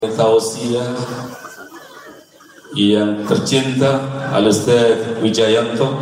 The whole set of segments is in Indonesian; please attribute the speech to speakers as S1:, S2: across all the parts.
S1: Tausiah yang tercinta Al-Ustaz Wijayanto,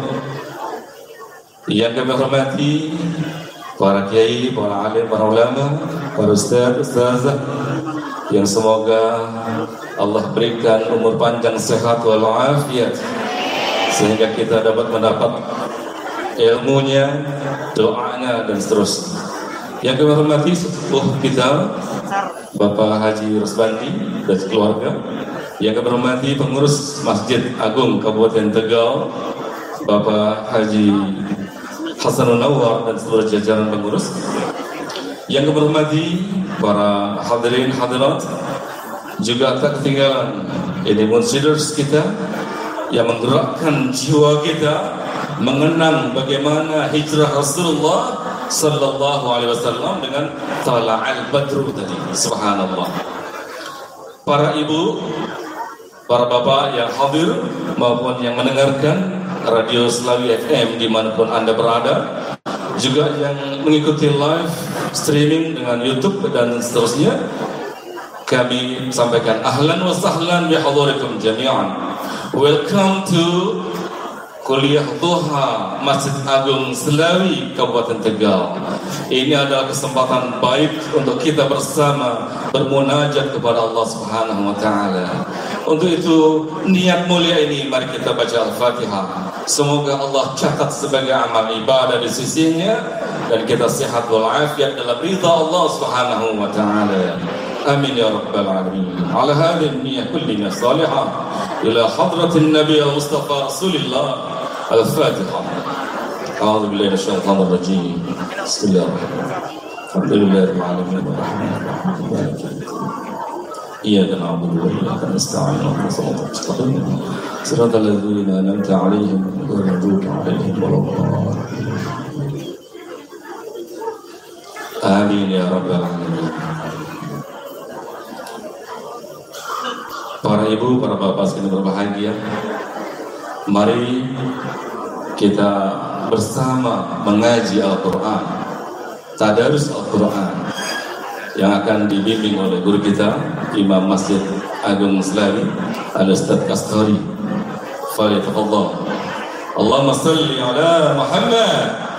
S1: yang kami hormati para kiai, para alim, para ulama, para ustaz, ustazah, yang semoga Allah berikan umur panjang, sehat walafiat sehingga kita dapat mendapat ilmunya, doanya dan seterusnya. Yang kami hormati sepuh kita Bapak Haji Rusbandi dan keluarga, yang kami hormati pengurus Masjid Agung Kabupaten Tegal Bapak Haji Hasanul Nawar dan seluruh jajaran pengurus, yang kami hormati para hadirin hadirat, juga tak ketinggalan ini munsiders kita yang menggerakkan jiwa kita mengenang bagaimana hijrah Rasulullah Sallallahu Alaihi Wasallam dengan Tala'al Badru tadi. Subhanallah. Para ibu, para bapak yang hadir maupun yang mendengarkan Radio Selawi FM dimanapun Anda berada, juga yang mengikuti live streaming dengan YouTube dan seterusnya, kami sampaikan ahlan wa sahlan bihadurikum jami'an. Welcome to Kuliah Duha Masjid Agung Selawi Kabupaten Tegal. Ini adalah kesempatan baik untuk kita bersama bermunajat kepada Allah Subhanahu wa taala. Untuk itu, niat mulia ini mari kita baca Al-Fatihah. Semoga Allah catat sebagai amal ibadah di sisinya dan kita sehat walafiat dalam ridha Allah Subhanahu wa taala. Amin ya rabbal alamin. Ala hadhihi niyyah kullina salihah ila hadratin Nabi Mustafa Rasulillah. Al-Fatihah. A'udzu billahi minasyaitonir rajim. Bismillahirrahmanirrahim. Alhamdulillahirabbil alamin. Iyyaka na'budu wa iyyaka nasta'in. Ihdinas siratal mustaqim. Siratal ladzina an'amta 'alaihim ghairil maghdubi 'alaihim waladdallin. Amin ya rabbal alamin. Para ibu, para bapak sekalian berbahagia, mari kita bersama mengaji Al-Quran, tadarus Al-Quran yang akan dibimbing oleh guru kita Imam Masjid Agung Selawi Al-Ustaz Kastori. Falitafadhal. Allahumma salli ala Muhammad.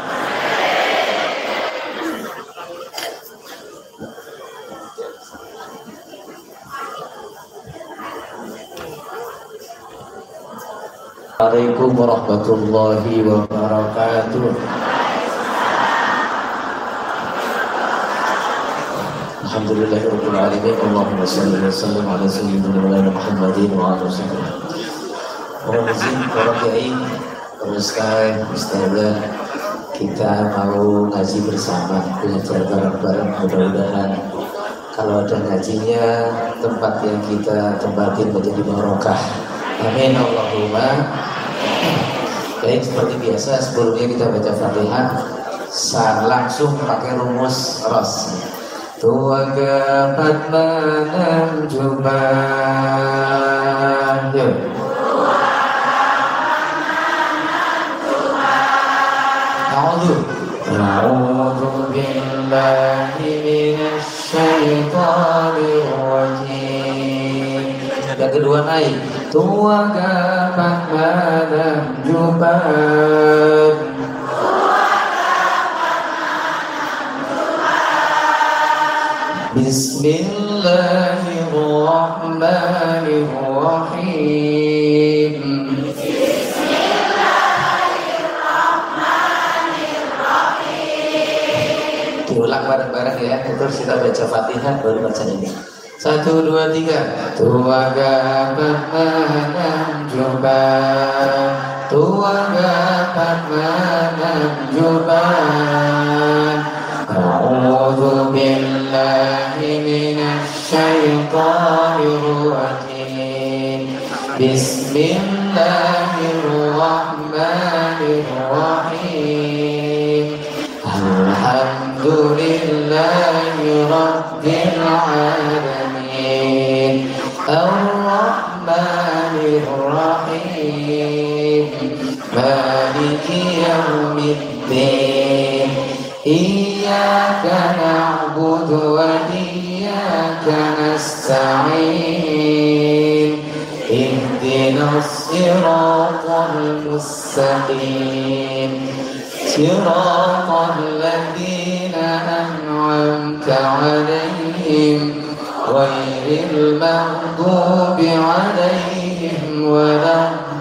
S2: Assalamualaikum warahmatullahi wabarakatuh. Alhamdulillahirabbil alamin. Allahumma shalli wa sallim ala sayyidina Muhammadin wa ala alihi. Mohon izin para kiai, ustaz, ustazah, kita mau ngaji bersama, belajar bareng-bareng. Mudah-mudahan kalau ada ngajinya, tempat yang kita tempatin menjadi barokah. Amin Allahumma. Baik, seperti biasa sebelumnya kita baca Fatihah langsung pakai rumus ros. Tuagapat manam juman. Yuk. A'udzu billahi minasy syaithanir rajim. Yang kedua naik. Tuagapat manam juman. Bismillahirrahmanirrahim. Diulang bareng-bareng ya. Terus kita baca Fatihah baru baca ini. 1, 2, 3. Tuagapat manam juman. Tuagapat manam juman. A'udzu billahi minasy syaithanir rajim. Bismillahirrahmanirrahim. Alhamdulillahi rabbil alamin. Ar-Rahmanir Rahim. Maliki yaumiddin. Iyyaka na'budu wa iyyaka nasta'in. اهدنا الصراط المستقيم صراط الذين أنعمت عليهم غير المغضوب عليهم ولا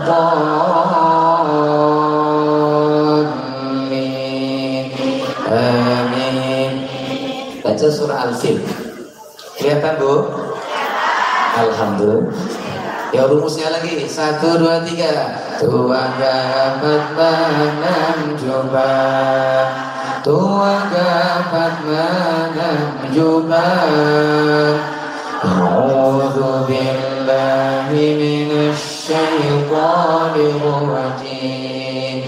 S2: الضالين آمين. Baca surah Al-Fil. Kelihatan Bu? Alhamdulillah. Ya rumusnya lagi 1, 2, 3. Tuhan dapat menunjukkan, Tuhan dapat menunjukkan. A'udzu billahi minasyaitonir rajim.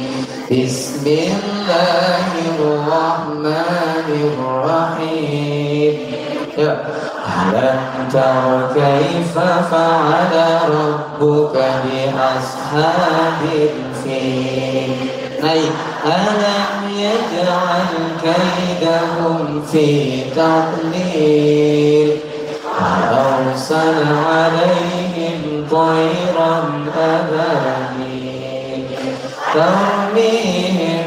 S2: Bismillahirrahmanirrahim. Ya. Alam tara kaifa fa'ala rabbuka bi ashabil fil. Naik. Alam yaj'al kaidahum fi tadlil. Arsala 'alaihim tayran ababil. Tarmihim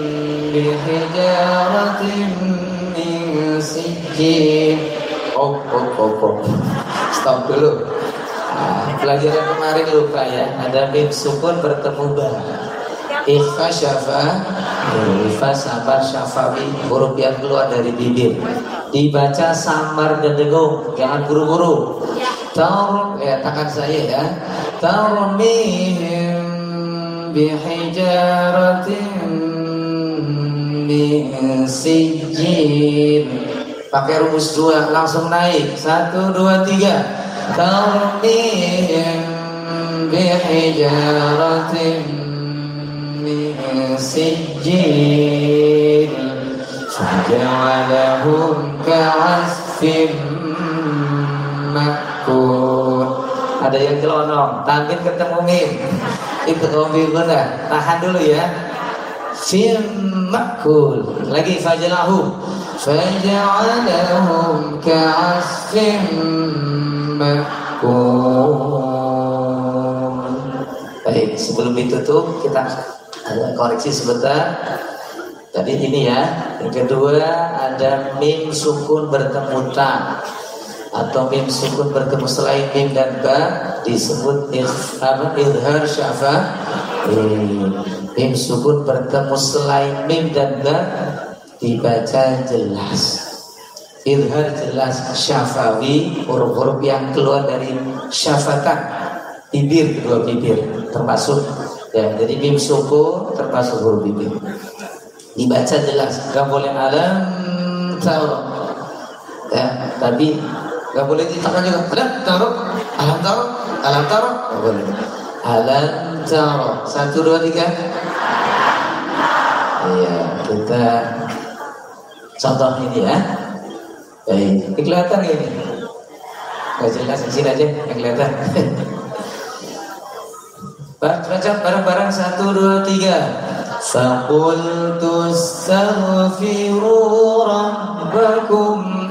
S2: bihijaratin min sijil. Stop dulu. Pelajaran kemarin lupa ya. Ada mim sukun bertemu ba. Ikhfa syafa, ikhfa sabar syafawi, huruf yang keluar dari bibir. Dibaca samar dan dengung, jangan buru-buru. Tarum, ya tangan saya ya. Tarmihim bihijaratin min sijil. Pakai rumus 2 langsung naik 1, 2, 3. Tarmihim bihijaratin min sijil faja'alahum ka'asfin ma'kul. Ada yang celonong, tangan ketemu mim. Itu ngomong benar. Tahan dulu ya. Fim makul. Lagi fajalahum faja'alahum ka'asfin makul. Baik, sebelum ditutup kita ada koreksi sebentar. Tadi ini ya. Yang kedua ada mim sukun bertemu ta atau mim sukun bertemu selain mim dan ba disebut izhar syafa. Mim sukun bertemu selain mim dan ba dibaca jelas. Izhar jelas syafawi, huruf-huruf yang keluar dari syafatan, bibir, kedua bibir termasuk ya. Jadi mim sukun termasuk huruf bibir. Dibaca jelas, gak boleh alam taruh ya, tapi gak boleh ditekan juga alam taruh gak boleh. Alam taruh 1, 2, 3. Iya, kita contoh ini ya. Baik, kelihatan ini gak jelas, di sini aja yang kelihatan. Baca bareng-barang 1, 2, 3. Faqultu astaghfiru rabbakum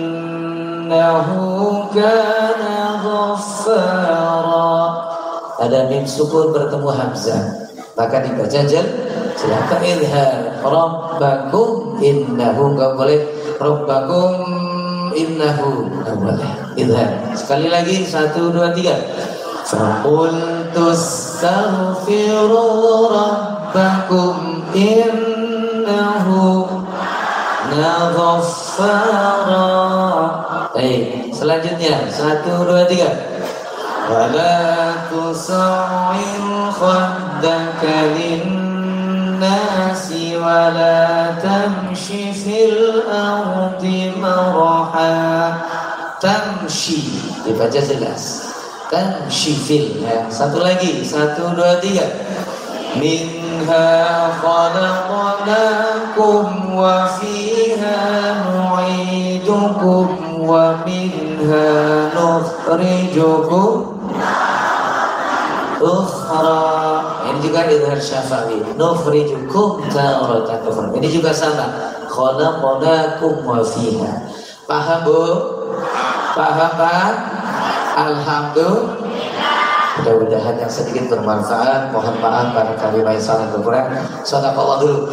S2: innahu kana ghaffara. Ada mim sukun bertemu hamzah, maka dibaca silakan izhar rabbakum innahu, enggak boleh rabbakum innahu, enggak boleh izhar. Sekali lagi 1, 2, 3. Faqultu astaghfiru rabbakum innahu ghaffara. Baik, selanjutnya 1, 2, 3. Wala tusa'ir khaddaka linnasi wala tamshi fil ardi maraha. Tamshi dibaca jelas. Tamshi fil ya. Satu lagi 1, 2, 3. Minha khalaqnakum wa fiha nu'idukum wa minha nukhrijukum ukhra. Ini juga izhar syafawi. Nukhrijukum taratan ukhra. Ini juga sama. Khalaqnakum wa fiha. Paham Bu? Paham Pak? Alhamdulillah. Mudah-mudahan yang sedikit bermanfaat. Mohon maaf karena kami salah berkurang. Sadaqallahul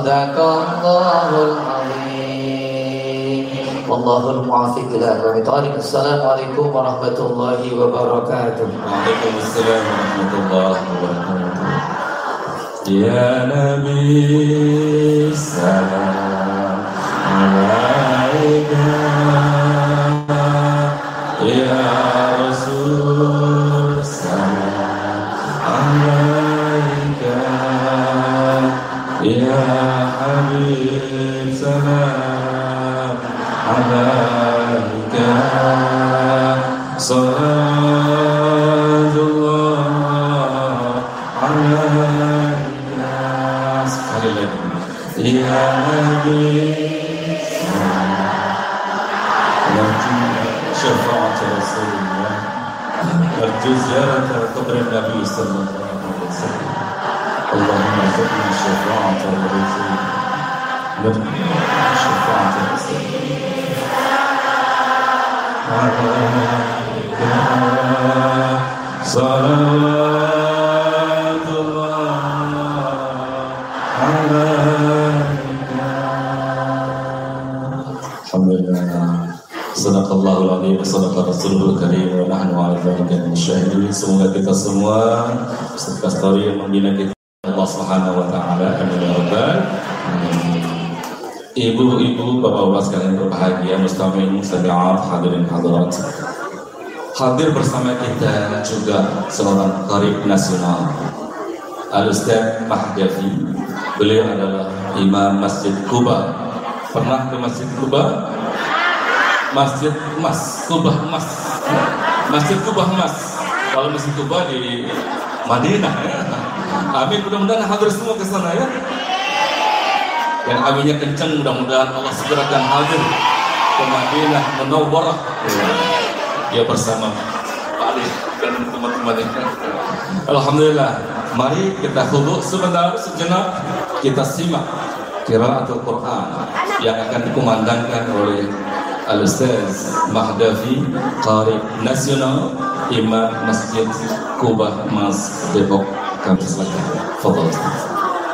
S2: azim. Wallahul muwaffiq ila aqwamit thoriq. Assalamualaikum warahmatullahi wabarakatuh.
S1: Waalaikumsalam warahmatullahi wabarakatuh. Ya Nabi salam alaika, ya Rasul salam alaika, ya Habib salam alaika, salatullah alaika. Sekali lagi, ya Nabi شفاعة رسول الله أرجو زيارة قبر النبي صلى الله عليه وسلم. اللهم ارزقنا شفاعة الرسول، شفاعة الرسول صلوات الله عليك. الحمد لله. Sadaqallahul azim, sadaqa rasulul karim, wa nahnu ala dzalika minasyahidin. Semoga kita semua serta story yang membina kita Allah Subhanahu wa taala. Amin ya rabbal alamin. Ibu-ibu, bapak-bapak sekalian berbahagia, mustami'in mustami'at, hadirin hadirat. Hadir bersama kita juga seorang qarib nasional, Al-Ustaz Mahdavi. Beliau adalah Imam Masjid Quba. Pernah ke Masjid Quba? Masjid Emas, Kubah Emas, Masjid Kubah Emas. Kalau Masjid Kubah di Madinah ya. Amin, mudah-mudahan hadir semua ke sana ya. Yang aminnya kencang, mudah-mudahan Allah segerakan hadir ke Madinah Munawwarah. Ya bersama Pak Ali dan teman-temannya. Alhamdulillah. Mari kita khudu sebentar, sejenak kita simak qiraatul Quran yang akan dikumandangkan oleh Al-Ustaz Mahdavi, Qarib Nasional, Imam Masjid Kubah Mas Depok. Kami silakan. Fadhal Ustaz.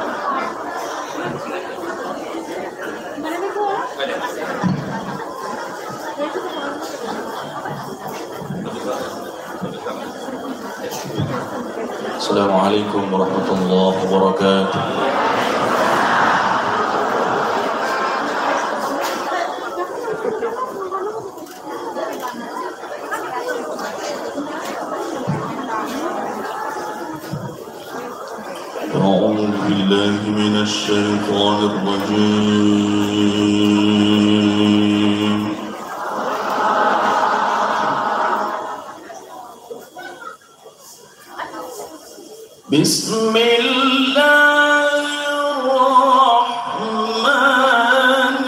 S1: Assalamualaikum warahmatullahi wabarakatuh. أعوذ بالله من الشيطان الرجيم. بسم الله الرحمن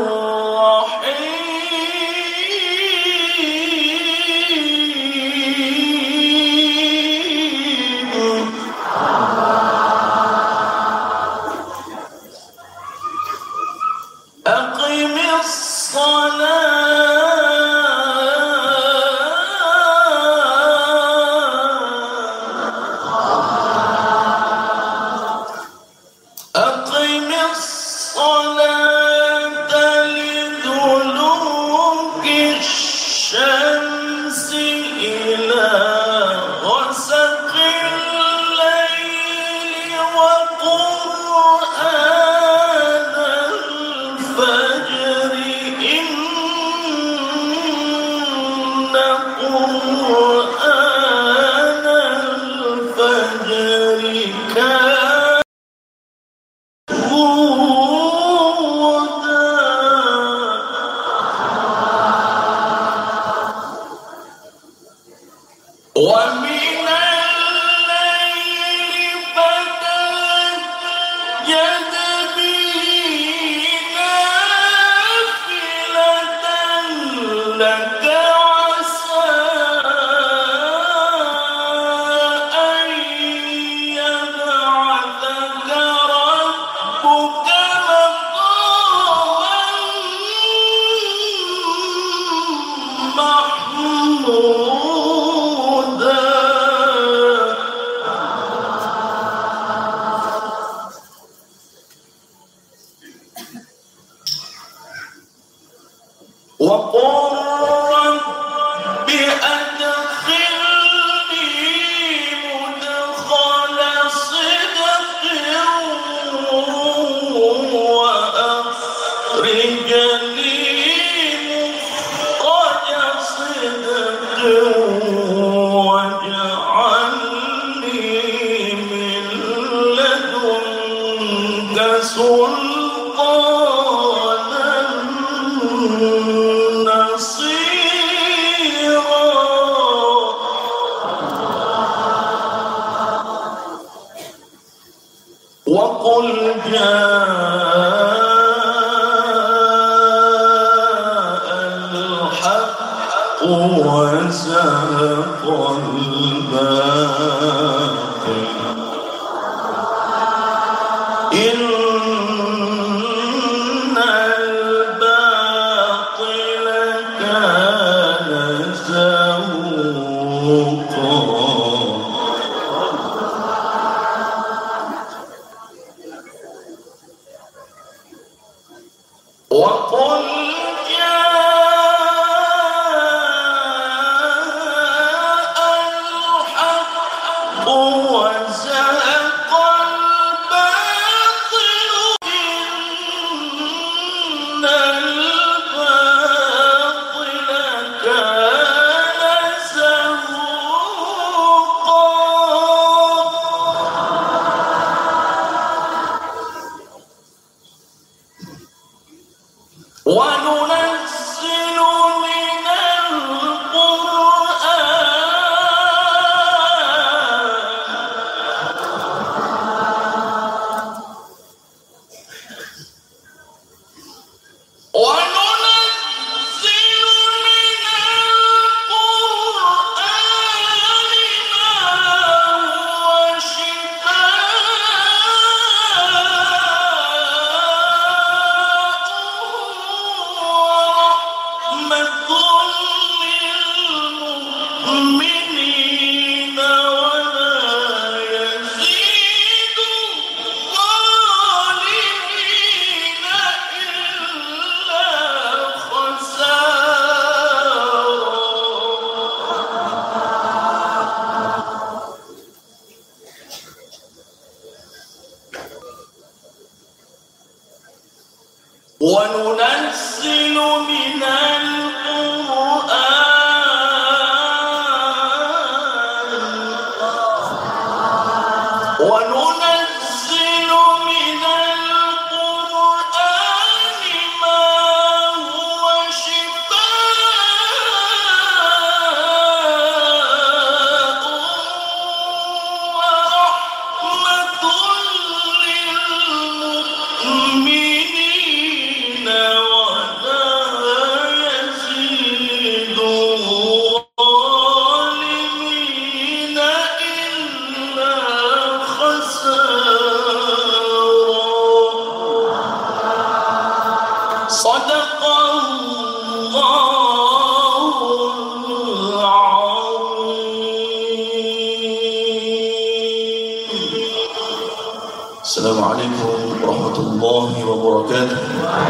S1: الرحيم. أقم الصلاة لدلوك الشمس إلى غسق الليل وقرآن الفجر إن قرآن الفجر كان ومن الليل فتهجد به نافلة لك عسى أن يبعثك ربك مقاما محمودا.
S3: الحق وزهق الباطل إن الباطل كان زهوقا وقل جاء الحق وزهق الباطل إن الباطل كان زهوقا وننزل من وننزل من القرآن ما هو شفاء ورحمة للمؤمنين ولا يزيد الظالمين إلا خسارا صدق الله العظيم. السلام عليكم ورحمة الله وبركاته.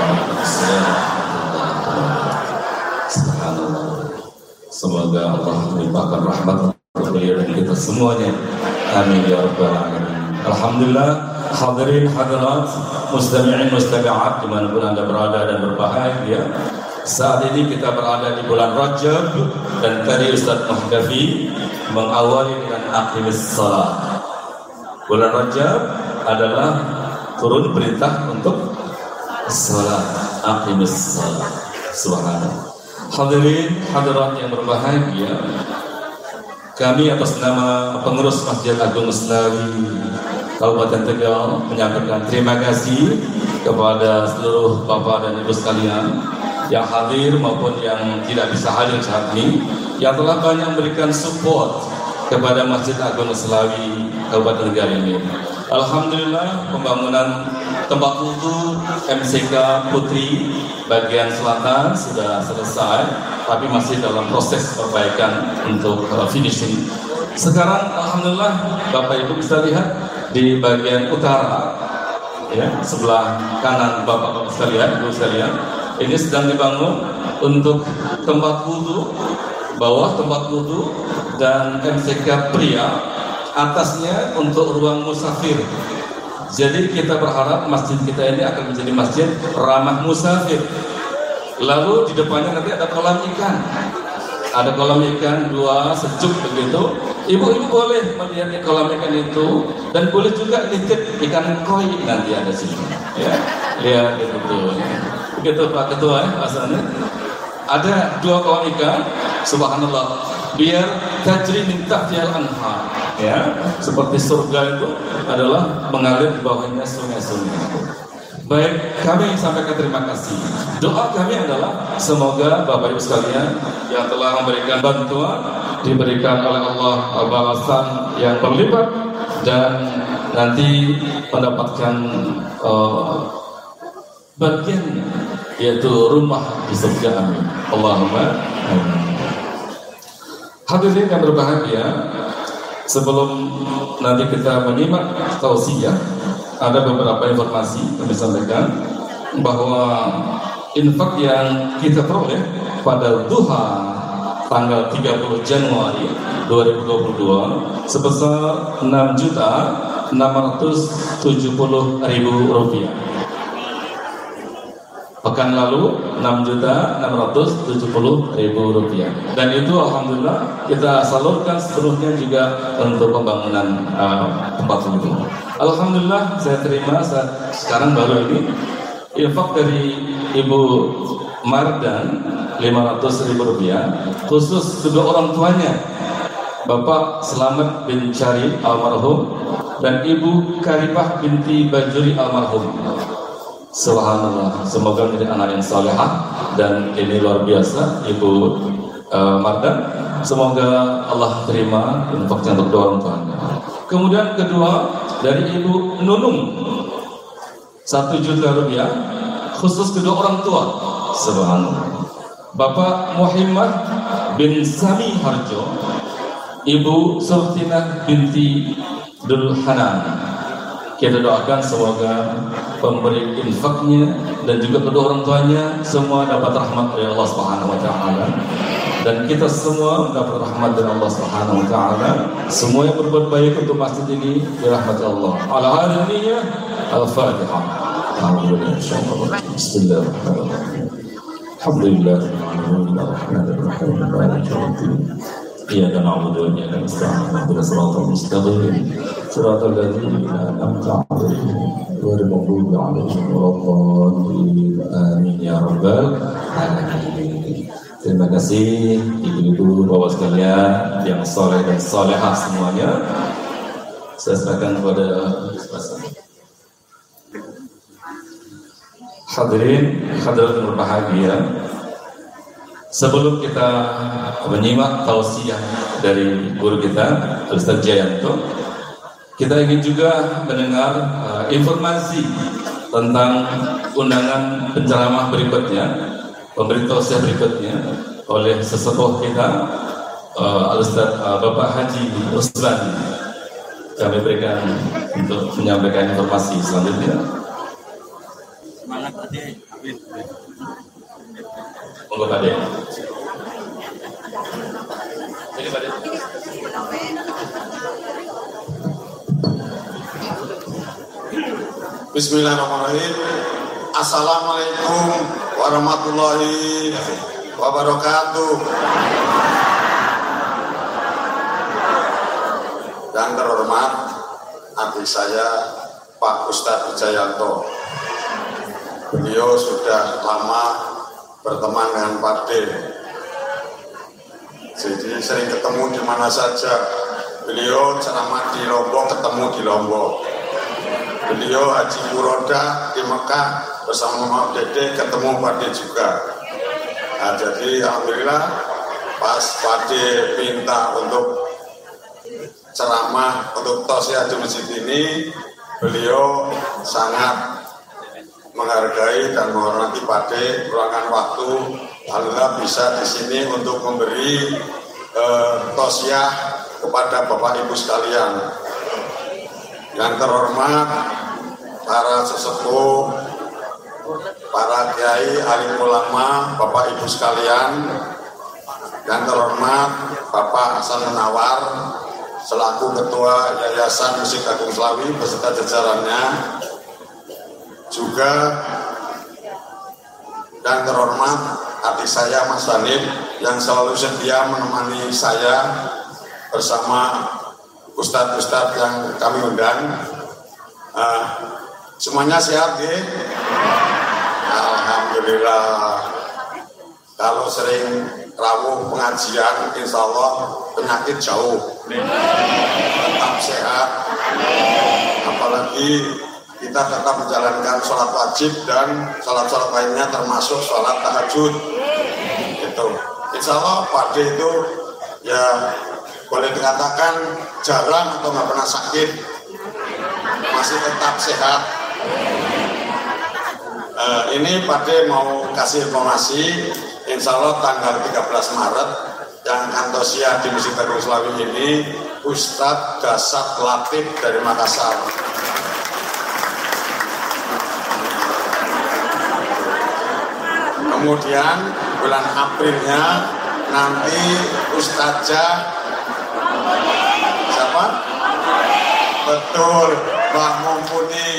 S1: Semoga Allah melimpahkan rahmat untuk beliau dan kita semuanya. Amin ya rabbal alamin. Alhamdulillah, hadirin hadirat, mustami'in mustami'at dimanapun anda berada dan berbahagia. Saat ini kita berada di bulan Rajab dan tadi Ustaz Muhdafi mengawali dengan aqimis salat. Bulan Rajab adalah turun perintah untuk salat, aqimis salat. Subhanallah. Hadirin hadirat yang berbahagia, kami atas nama pengurus Masjid Agung Senawi Kabupaten Tegal menyampaikan terima kasih kepada seluruh bapak dan ibu sekalian yang hadir maupun yang tidak bisa hadir saat ini, yang telah banyak memberikan support kepada Masjid Agung Senawi Kabupaten Tegal ini. Alhamdulillah, pembangunan tempat wudu MCK Putri bagian selatan sudah selesai, tapi masih dalam proses perbaikan untuk finishing. Sekarang alhamdulillah Bapak Ibu bisa lihat di bagian utara, ya, sebelah kanan Bapak-bapak sekalian, Ibu sekalian, ini sedang dibangun untuk tempat wudu, bawah tempat wudu dan MCK pria, atasnya untuk ruang musafir. Jadi kita berharap masjid kita ini akan menjadi masjid ramah musafir. Lalu di depannya nanti ada kolam ikan. Ada kolam ikan dua sejuk begitu. Ibu-ibu boleh melihat kolam ikan itu dan boleh juga nitip ikan koi nanti ada sini. Ya, lihat itu. Begitu Pak Ketua, asalnya ada dua kolam ikan. Subhanallah. Biar tajri min tahtihal anhar. ya, seperti surga itu adalah mengalir di bawahnya sungai-sungai. Baik, kami sampaikan terima kasih. Doa kami adalah semoga Bapak Ibu sekalian yang telah memberikan bantuan diberikan oleh Allah balasan yang berlipat dan nanti mendapatkan bagiannya, yaitu rumah di surga. Amin. Allahumma amin. Hadirin yang berbahagia, sebelum nanti kita menyimak tausiah, ada beberapa informasi kami sampaikan bahwa infak yang kita peroleh pada duha tanggal 30 Januari 2022 sebesar Rp6.670.000. Pekan lalu Rp6.670.000, dan itu alhamdulillah kita salurkan sepenuhnya juga untuk pembangunan tempat itu. Alhamdulillah saya terima sekarang baru ini infak dari Ibu Mardan Rp500.000 khusus kedua orang tuanya, Bapak Selamat bin Syarif almarhum dan Ibu Karibah binti Bajuri almarhum. Subhanallah, semoga menjadi anak yang salehah, dan ini luar biasa Ibu Mardan, semoga Allah terima infaknya untuk kedua orang tuanya. Kemudian kedua dari Ibu Nunung Rp1 juta khusus kedua orang tua. Subhanallah. Bapak Muhammad bin Sami Harjo, Ibu Surtinah binti Dulhanan. Kita doakan semoga pemberi infaknya dan juga kedua orang tuanya semua dapat rahmat dari Allah Subhanahu wa taala, dan kita semua mendapat rahmat dari Allah Subhanahu wa taala. Semua yang berbuat baik untuk masjid ini dirahmati Allah. Ala hadhihi al-Fatihah. Bismillahirrahmanirrahim. Alhamdulillahirabbil alamin. Iyyaka na'budu wa iyyaka nasta'in. Ihdinas siratal mustaqim. Siratal ladzina an'amta 'alaihim ghairil maghdubi 'alaihim waladdallin. Amin ya rabbal alamin. Terima kasih ibu-ibu, bapak sekalian yang soleh dan solehah semuanya. Saya serahkan kepada Ustaz. Hadirin hadirat yang berbahagia, sebelum kita menyimak tausiah dari guru kita Ustaz Jayanto, kita ingin juga mendengar informasi tentang undangan penceramah berikutnya, pemberi tausiah berikutnya oleh sesepuh kita Ustaz Bapak Haji Ruslan. Kami berikan untuk menyampaikan informasi selanjutnya. Semangat Ade, amin. Monggo Ade. Ini Ade.
S4: Bismillahirrahmanirrahim. Assalamualaikum warahmatullahi wabarakatuh. Yang terhormat adik saya Pak Ustadz Wijayanto. Beliau sudah lama berteman dengan Pak D. Jadi sering ketemu di mana saja. Beliau ceramah di Lombok, ketemu di Lombok. Beliau haji Muroda di Mekah bersama Pak Dede, ketemu Pak D juga. Nah, jadi alhamdulillah pas Pak D minta untuk ceramah untuk tausiah di masjid ini, beliau sangat menghargai dan menghormati Pak D, meluangkan waktu, alhamdulillah bisa di sini untuk memberi tausiah kepada Bapak Ibu sekalian. Yang terhormat para sesepuh, para kiai, alim ulama, Bapak Ibu sekalian. Yang terhormat Bapak Hasan Munawar selaku Ketua Yayasan Musik Agung Slawi beserta jajarannya. Juga yang terhormat adik saya Mas Hanif yang selalu setia menemani saya bersama ustadz-ustadz yang kami undang. Semuanya sehat ya? Alhamdulillah. Kalau sering rawuh pengajian, insya Allah penyakit jauh. tetap sehat. Apalagi kita tetap menjalankan sholat wajib dan sholat-sholat lainnya termasuk sholat tahajud. Itu, insya Allah Pak D itu ya boleh dikatakan jarang atau nggak pernah sakit, masih tetap sehat. Ini Pak D mau kasih informasi, insya Allah tanggal 13 Maret yang Kantosia di Masjid Darul Slawi ini Ustadz Dasat Latif dari Makassar. Kemudian bulan Aprilnya nanti Ustazah siapa? Betul, Mbak Mumpuni.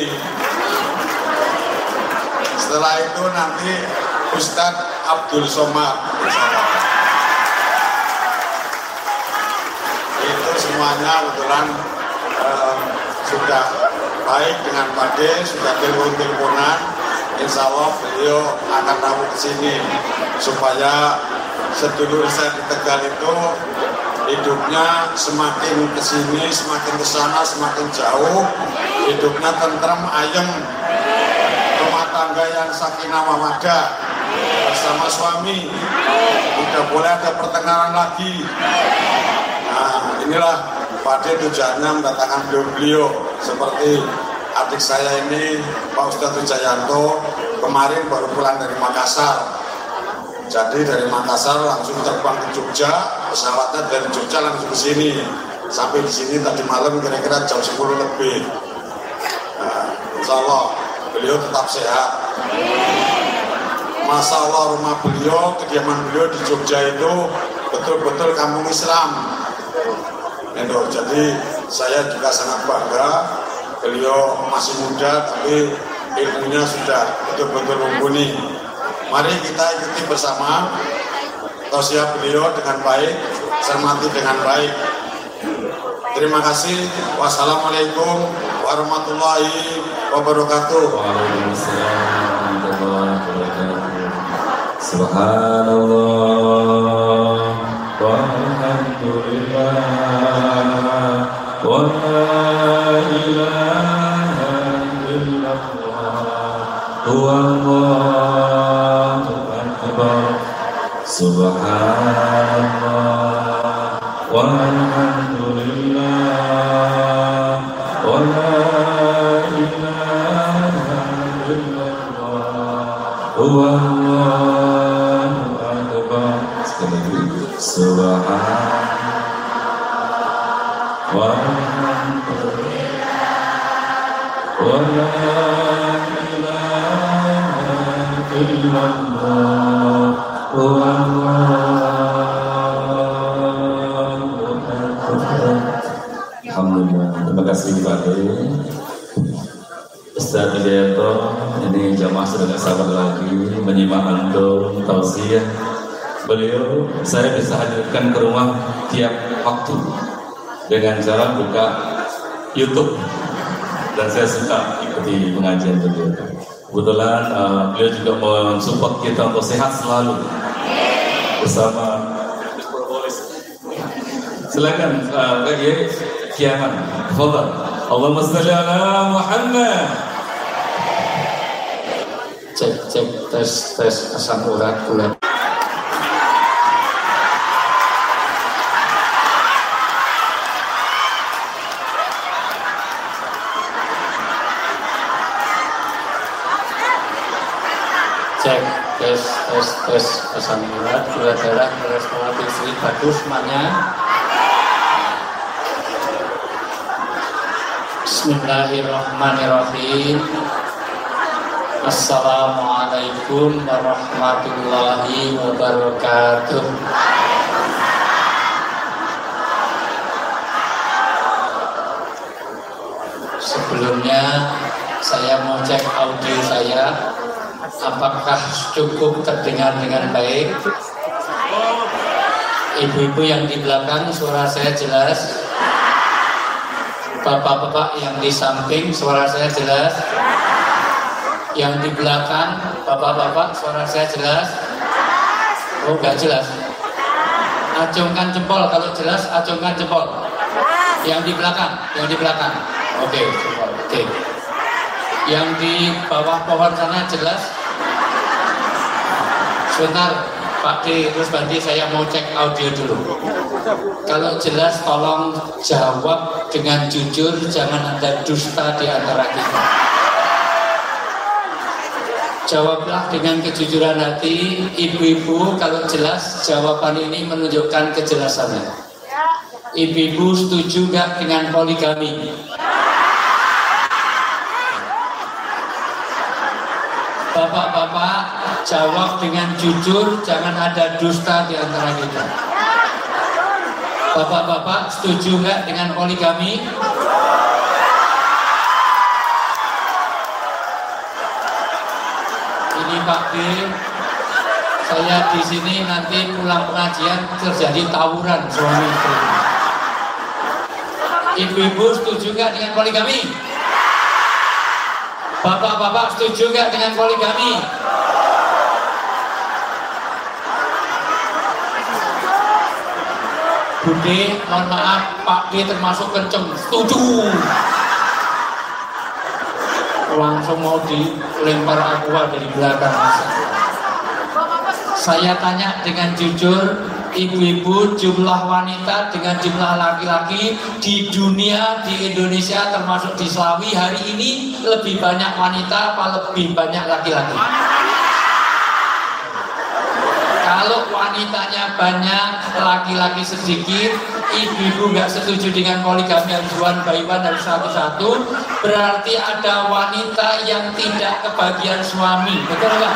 S4: Setelah itu nanti Ustadz Abdul Somad. Itu semuanya kebetulan sudah baik dengan Pak D, sudah telepon-teleponan. Insya Allah beliau akan rawuh ke sini supaya sedulur saya di Tegal itu hidupnya semakin ke sini, semakin ke sana, semakin jauh, hidupnya tentrem, ayem, rumah tangga yang sakinah mawaddah bersama suami, tidak boleh ada pertengkaran lagi. Nah, inilah Pak D tujuannya mendatangkan beliau seperti adik saya ini Pak Ustadz Wijayanto kemarin baru pulang dari Makassar. Jadi dari Makassar langsung terbang ke Jogja, pesawatnya dari Jogja langsung ke sini. Sampai di sini tadi malam kira-kira jam 10 lebih. Nah, insya Allah beliau tetap sehat. Masya Allah rumah beliau, kediaman beliau di Jogja itu betul-betul kampung Islam. Jadi saya juga sangat bangga. Beliau masih muda tapi ilmunya sudah betul-betul mumpuni. Mari kita ikuti bersama tausiah beliau dengan baik, cermati dengan baik. Terima kasih. Wassalamualaikum warahmatullahi wabarakatuh.
S1: Waalaikumsalam warahmatullahi wabarakatuh. Subhanallah walhamdulillah wa la ilaha illallah wallahu akbar. Subhanallah walhamdulillah wa la ilaha illallah wallahu akbar. Sekali lagi subhanallah walhamdulillah wa la ilaha illallah wallahu akbar. Alhamdulillah. Terima kasih Pak D. Ustaz Wijayanto, ini jamaah sudah tidak sabar lagi menyimak antum tausiah. Beliau saya bisa hadirkan ke rumah tiap waktu dengan cara buka YouTube dan saya suka ikuti pengajian beliau. Kebetulan beliau juga mensupport kita untuk sehat selalu bersama silakan bagi kiamat. Fadhal. Allahumma shalli ala Muhammad.
S2: Cek tes asam urat gula. Cek tes asam urat gula darah kolesterol tinggi bagus semuanya. Bismillahirrahmanirrahim. Assalamualaikum warahmatullahi wabarakatuh. Sebelumnya saya mau cek audio saya, apakah cukup terdengar dengan baik? Ibu-ibu yang di belakang suara saya jelas? Bapak-bapak yang di samping suara saya jelas? Yang di belakang bapak-bapak suara saya jelas? Oh, enggak jelas. Acungkan jempol kalau jelas, acungkan jempol.
S5: Yang di belakang, Oke. Yang di bawah pohon sana jelas. Sebentar, Pak D, terus Bandi, saya mau cek audio dulu. Kalau jelas tolong jawab dengan jujur, jangan ada dusta di antara kita. Jawablah dengan kejujuran hati, ibu-ibu. Kalau jelas jawaban ini menunjukkan kejelasannya. Ibu-ibu setuju nggak dengan poligami? Bapak-bapak jawab dengan jujur, jangan ada dusta di antara kita. Bapak-bapak setuju nggak dengan poligami? Ini Pak B, saya di sini nanti pulang pengajian terjadi tawuran suami istri. Ibu-ibu setuju nggak dengan poligami? Bapak-bapak setuju nggak dengan poligami? Bude, mohon maaf, Pak D termasuk kenceng, setuju. Langsung mau dilempar aqua dari belakang. Saya tanya dengan jujur, ibu-ibu, jumlah wanita dengan jumlah laki-laki di dunia, di Indonesia termasuk di Slawi hari ini lebih banyak wanita apa lebih banyak laki-laki? Kalau wanitanya banyak, laki-laki sedikit, ibu-ibu nggak setuju dengan poligami harus one by one, harus satu-satu, berarti ada wanita yang tidak kebagian suami, betul nggak?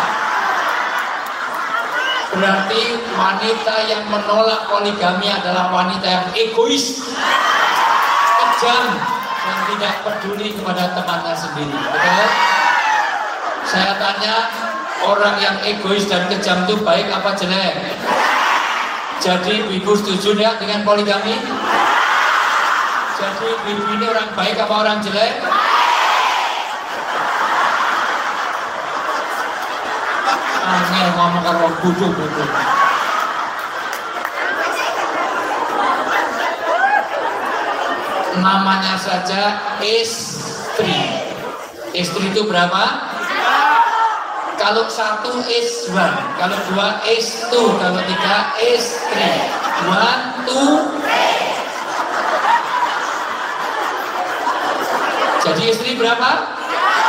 S5: Berarti wanita yang menolak poligami adalah wanita yang egois, kejam, yang tidak peduli kepada temannya sendiri, betul? Saya tanya, orang yang egois dan kejam itu baik apa jelek? Jadi ibu setuju ya dengan poligami? Jadi ibu ini orang baik apa orang jelek? Angel ngomong karo bodoh-bodoh. Namanya saja istri. Istri itu berapa? Kalau satu is one, kalau dua is two, kalau tiga is three. One, two. Jadi istri berapa?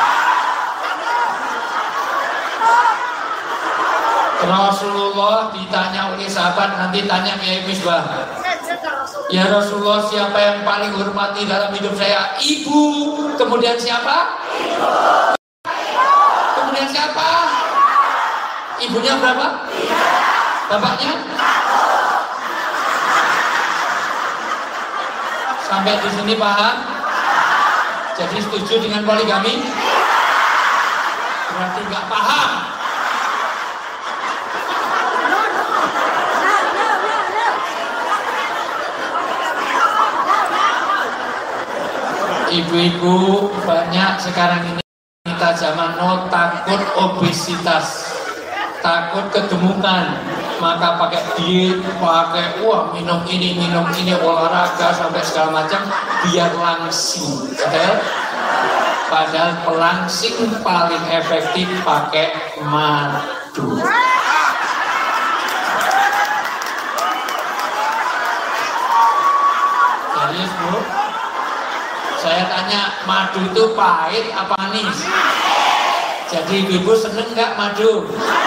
S5: Rasulullah ditanya oleh sahabat, nanti tanya Kiai Misbah. Ya Rasulullah, siapa yang paling hormati dalam hidup saya? Ibu. Kemudian siapa? Kemudian siapa? Ibunya berapa? Bapaknya? Sampai di sini paham? Jadi setuju dengan poligami? Berarti nggak paham. Ibu-ibu banyak sekarang ini kita zaman now takut obesitas, takut kegemukan, maka pakai diet, pakai minum ini, olahraga sampai segala macam biar langsing, betul? Padahal pelangsing paling efektif pakai madu. Serius Bu? Saya tanya, madu itu pahit apa manis? Jadi ibu seneng nggak madu?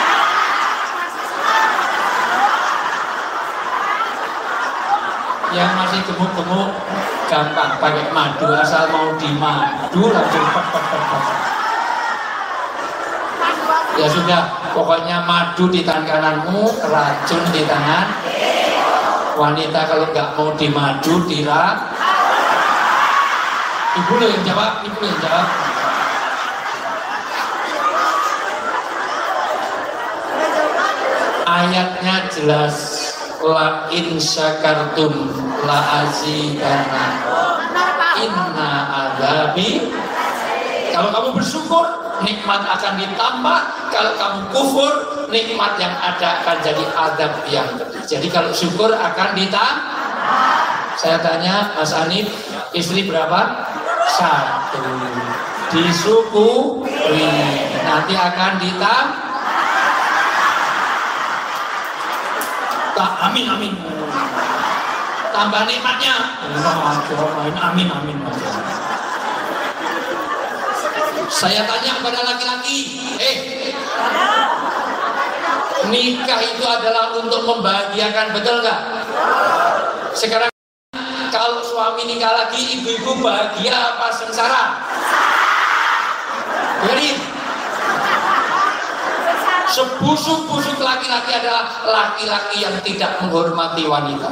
S5: Yang masih gemuk-gemuk gampang pakai madu, asal mau dimadu langsung pet. Ya sudah, pokoknya madu di tangan kananmu, racun di tangan wanita. Kalau nggak mau dimadu, Ibu lo yang jawab, Ayatnya jelas, la in syakartum la azidannakum inna adzabi. Kalau kamu bersyukur, nikmat akan ditambah. Kalau kamu kufur, nikmat yang ada akan jadi azab yang pedih. Jadi kalau syukur akan ditambah. Saya tanya Mas Anif, istri berapa? 1. Disyukuri, nanti akan amin. Tambah nikmatnya. Amin. Saya tanya kepada laki-laki, nikah itu adalah untuk membahagiakan, betul nggak? Sekarang kalau suami nikah lagi, ibu-ibu bahagia apa sengsara? Jadi sebusuk-busuk laki-laki adalah laki-laki yang tidak menghormati wanita.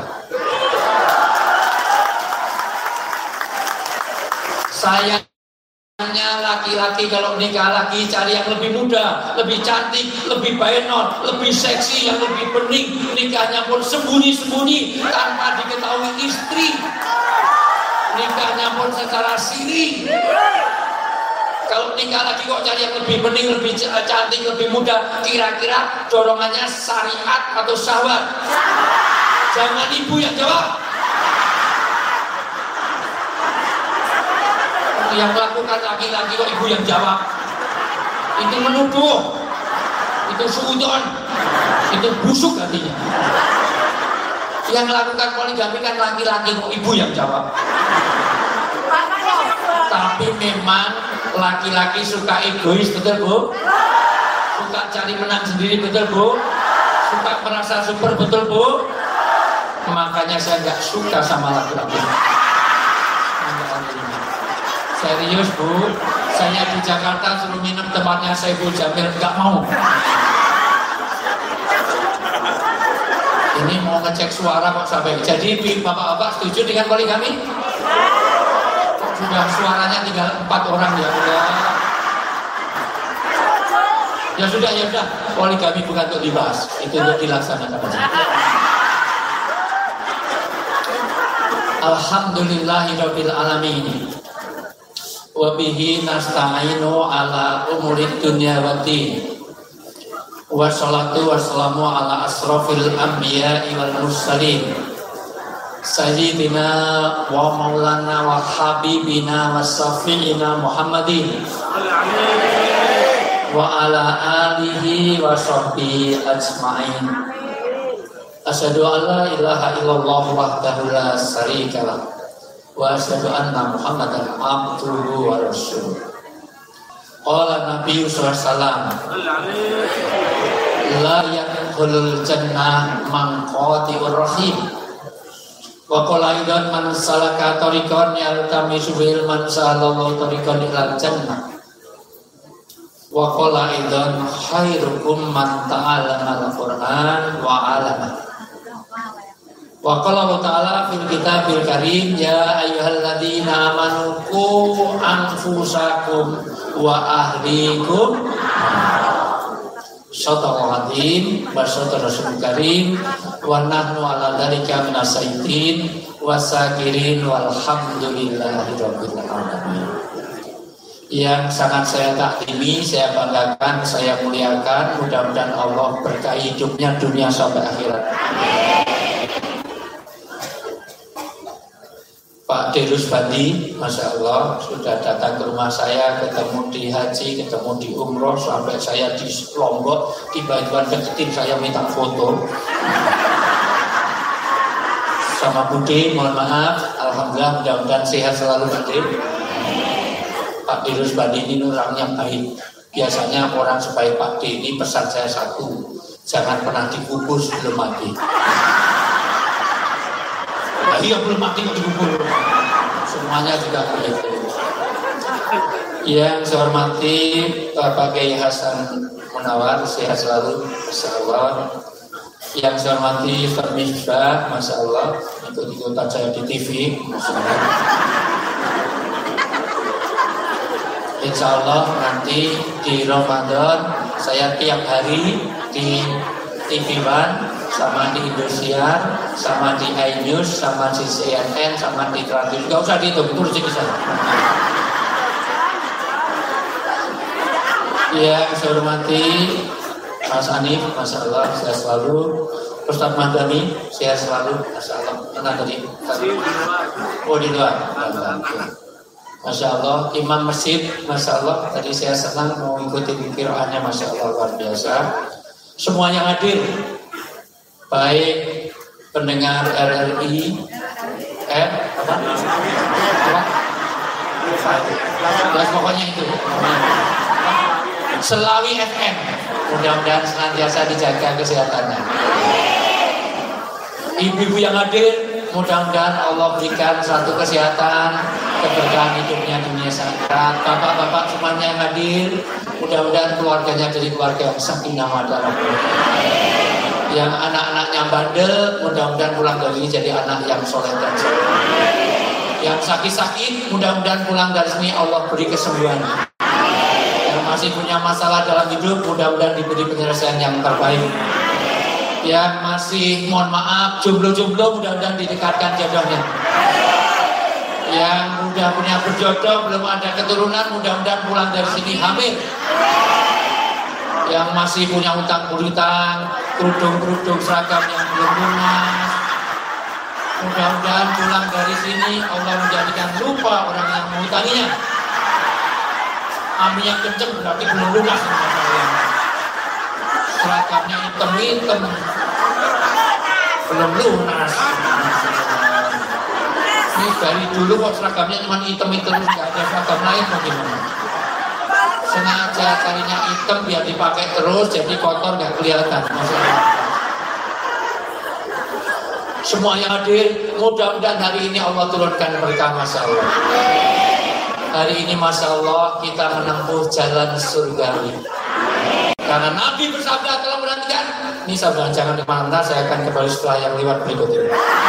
S5: Sayangnya laki-laki kalau nikah lagi cari yang lebih muda, lebih cantik, lebih bayenot, lebih seksi, yang lebih bening. Nikahnya pun sembunyi-sembunyi tanpa diketahui istri. Nikahnya pun secara siri. Kalau nikah lagi kok cari yang lebih bening, lebih cantik, lebih muda, kira-kira dorongannya syariat atau syahwat? Jangan ibu yang jawab. Yang melakukan laki-laki kok ibu yang jawab? Itu menuduh, itu suudon, itu busuk hatinya. Yang melakukan poligami kan laki-laki kok ibu yang jawab? Tapi memang laki-laki suka egois, betul Bu? Suka cari menang sendiri, betul Bu? Suka merasa super, betul Bu? Makanya saya nggak suka sama laki-laki. Serius Bu, saya di Jakarta suruh minum tempatnya Saiful Jamil, nggak mau. Ini mau ngecek suara kok sampai. Jadi bapak-bapak setuju dengan poligami? Sudah suaranya tinggal 4 orang ya udah. Ya sudah, poligami bukan untuk dibahas, itu untuk dilaksanakan aja. Alhamdulillahirabbil alamin. Wa bihi nasta'inu ala umurid dunya waddin. Wassalatu wassalamu ala asrofil anbiya'i wal mursalin Sayyidina wa maulana wa habibina wa safi'ina Muhammadin wa ala alihi wa sahbihi ajma'in. Asyhadu an la ilaha illallah wahdahu la syarikalah wa asyhadu anna Muhammadan abduhu wa rasuluh. Qala Nabi sallallahu alaihi wasallam, la yadkhulul jannah man qati'ur rahim. Wa qala aidan man salaka tariqan yaltamisu ilman salallahu tariqan ilal jannah. Wa qala aidan khairukum man ta'allama al-Qur'an wa 'allama. Wa qala ta'ala fil kitabil karim, ya ayyuhalladzina amanu qu anfusakum wa ahlikum Shadaqal azim wa shadaqar rasul karim wa nahnu ala dzalika minasyaitin wasakirin walhamdulillahirabbil alamin. Yang sangat saya taklimi, saya banggakan, saya muliakan, mudah-mudahan Allah berkahi hidupnya dunia sampai akhirat. Pak Dirus Bandi, Masya Allah, sudah datang ke rumah saya, ketemu di haji, ketemu di umroh, sampai saya di Lombok, tiba-tiba deketin saya minta foto. Sama Budi, mohon maaf, alhamdulillah, mudah-mudahan sehat selalu Budi. Pak Dirus Bandi ini orangnya baik. Biasanya orang supaya Pak D ini pesan saya satu, jangan pernah dikukus sebelum mati. Iya belum mati kok dikubur. Semuanya juga begitu. Yang saya hormati Bapak Kiai Hasan Munawar, sehat selalu, Masya Allah. Yang saya hormati Ustaz Misbah, Masya Allah, ikut-ikutan saya di TV, Masya Allah. Insya Allah nanti di Ramadan saya tiap hari di TV One, sama di Indosiar, sama di iNews, sama di CNN, sama di Trans. Gak usah dihitung, terus di sana. Yang saya hormati Mas Anif, Masya Allah, saya selalu Ustaz Madani, sehat selalu. Masyaallah. Mana tadi? Oh di luar. Masya Allah, imam masjid, Masya Allah, tadi saya senang mau ikuti qiraatnya, Masya Allah, luar biasa. Semua yang hadir, baik pendengar RRI, pokoknya itu, Selawi FM, mudah-mudahan senantiasa dijaga kesehatannya. Ibu-ibu yang hadir, mudah-mudahan Allah berikan satu kesehatan, keberkahan hidupnya dunia akhirat. Bapak-bapak semuanya yang hadir, mudah-mudahan keluarganya jadi keluarga yang sakinah mawaddah warahmah. Yang anak-anaknya bandel, mudah-mudahan pulang dari ini jadi anak yang soleh dan soleh. Yang sakit-sakit, mudah-mudahan pulang dari sini Allah beri kesembuhan. Yang masih punya masalah dalam hidup, mudah-mudahan diberi penyelesaian yang terbaik. Yang masih, mohon maaf, jomblo-jomblo, mudah-mudahan didekatkan jodohnya. Yang udah punya berjodoh, belum ada keturunan, mudah-mudahan pulang dari sini hamil. Yang masih punya utang-utang, kerudung-kerudung seragam yang belum lunas, mudah-mudahan pulang dari sini Allah menjadikan lupa orang yang mengutanginya. Aminnya kenceng berarti belum lunas. Seragamnya hitam-hitam, belum lunas. Ini dari dulu kok seragamnya cuma hitam-hitam, nggak ada seragam lain bagaimana? Sengaja carinya hitam biar dipakai terus, jadi kotor nggak kelihatan. Maksudnya. Semua yang hadir, mudah-mudahan hari ini Allah turunkan berkah, Masya Allah. Hari ini Masya Allah kita menempuh jalan surgawi. Karena Nabi bersabda telah menantikan. Ini saudara jangan kemana-mana, saya akan kembali setelah yang lewat berikut ini.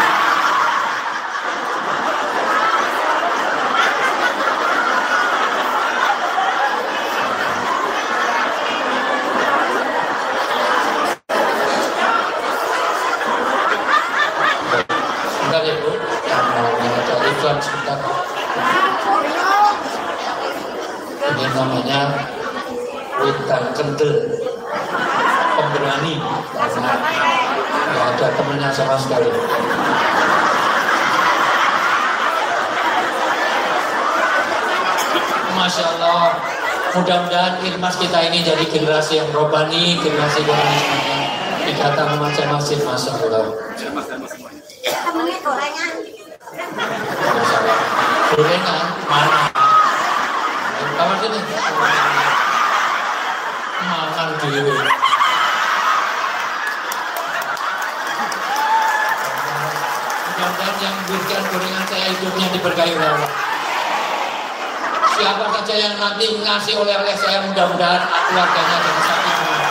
S5: Sebentar ya Bu, ada iklan sebentar. Ini namanya Witang Kendel, pemberani, karena nggak ada temennya sama sekali. Masya Allah, mudah-mudahan Irmas kita ini jadi generasi yang robbani, generasi semuanya dikatakan macam masjid, Masya Allah. Gorengan mana? Kamar sini. Makan dulu. Mudah-mudahan yang berikan gorengan saya hidupnya diberkahi Allah. Siapa saja yang nanti ngasih oleh-oleh saya, mudah-mudahan keluarganya jadi sakit.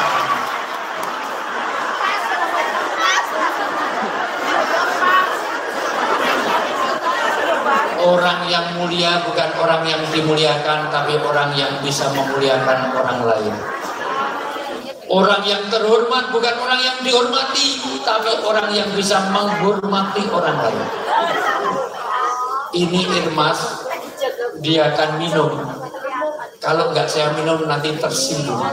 S5: Orang yang mulia bukan orang yang dimuliakan, tapi orang yang bisa memuliakan orang lain. Orang yang terhormat bukan orang yang dihormati, tapi orang yang bisa menghormati orang lain. Ini Irmas, dia akan minum. Kalau nggak saya minum nanti tersinggung.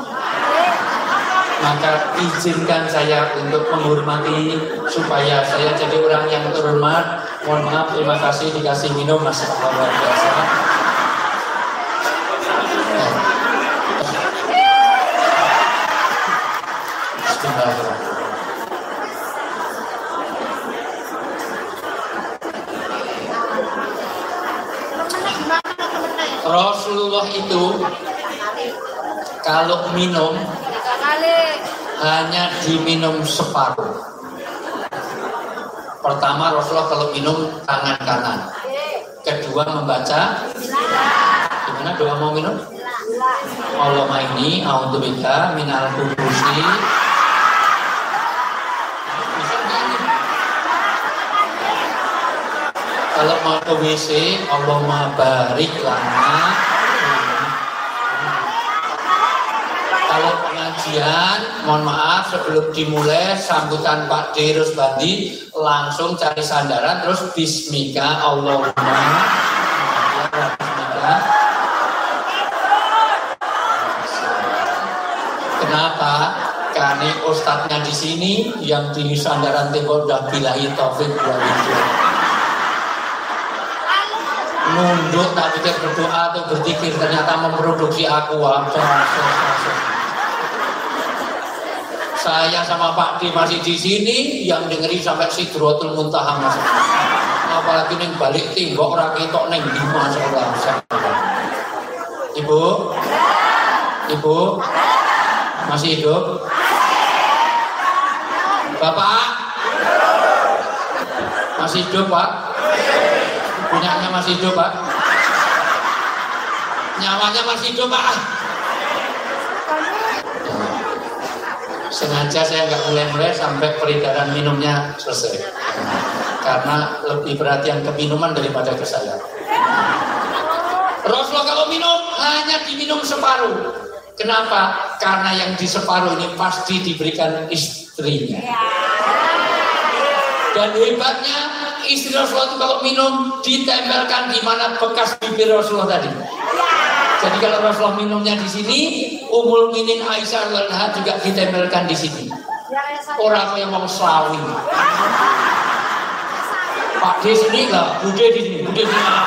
S5: Maka izinkan saya untuk menghormati supaya saya jadi orang yang terhormat. Mohon maaf, terima kasih dikasih minum, Masya Allah, luar biasa. Rasulullah itu kalau minum hanya diminum separuh. Pertama, Rasulullah kalau minum tangan kanan. Kedua, membaca gimana doa mau minum? Allahumma inni a'udzubika minal khubuthi. Kalau mau ke WC, Allahumma barik lana. Kalau pengajian, mohon maaf sebelum dimulai sambutan Pak D Rusbandi, langsung cari sandaran terus bismika Allahumma. Bismika. Kenapa? Karena Ini ustadznya di sini, yang di sandaran tembok udah bilahi taufik walhidayah. Nunduk tak pikir berdoa atau berzikir, ternyata memproduksi aku. Saya sama Pak D masih di sini, yang dengerin sampai Sidratul Muntaha Mas. Apalagi ning balik tembok ora ketok ning ndi masalah. Ibu masih hidup? Bapak masih hidup, Pak? Punyanya masih hidup, Pak? Nyawanya masih hidup, Pak? Sengaja saya nggak mulai-mulai sampai peredaran minumnya selesai, karena lebih perhatian ke minuman daripada ke saya. Rasulullah kalau minum hanya diminum separuh. Kenapa? Karena yang di separuh ini pasti diberikan istrinya. Dan hebatnya istri Rasulullah itu kalau minum ditempelkan di mana bekas bibir Rasulullah tadi. Jadi kalau Rasulullah minumnya di sini, Ummul Mukminin Aisyah radhiyallahu juga ditempelkan di sini. Orang yang mau selawi. Pak D sini lah, Bude di sini, Bude di sini.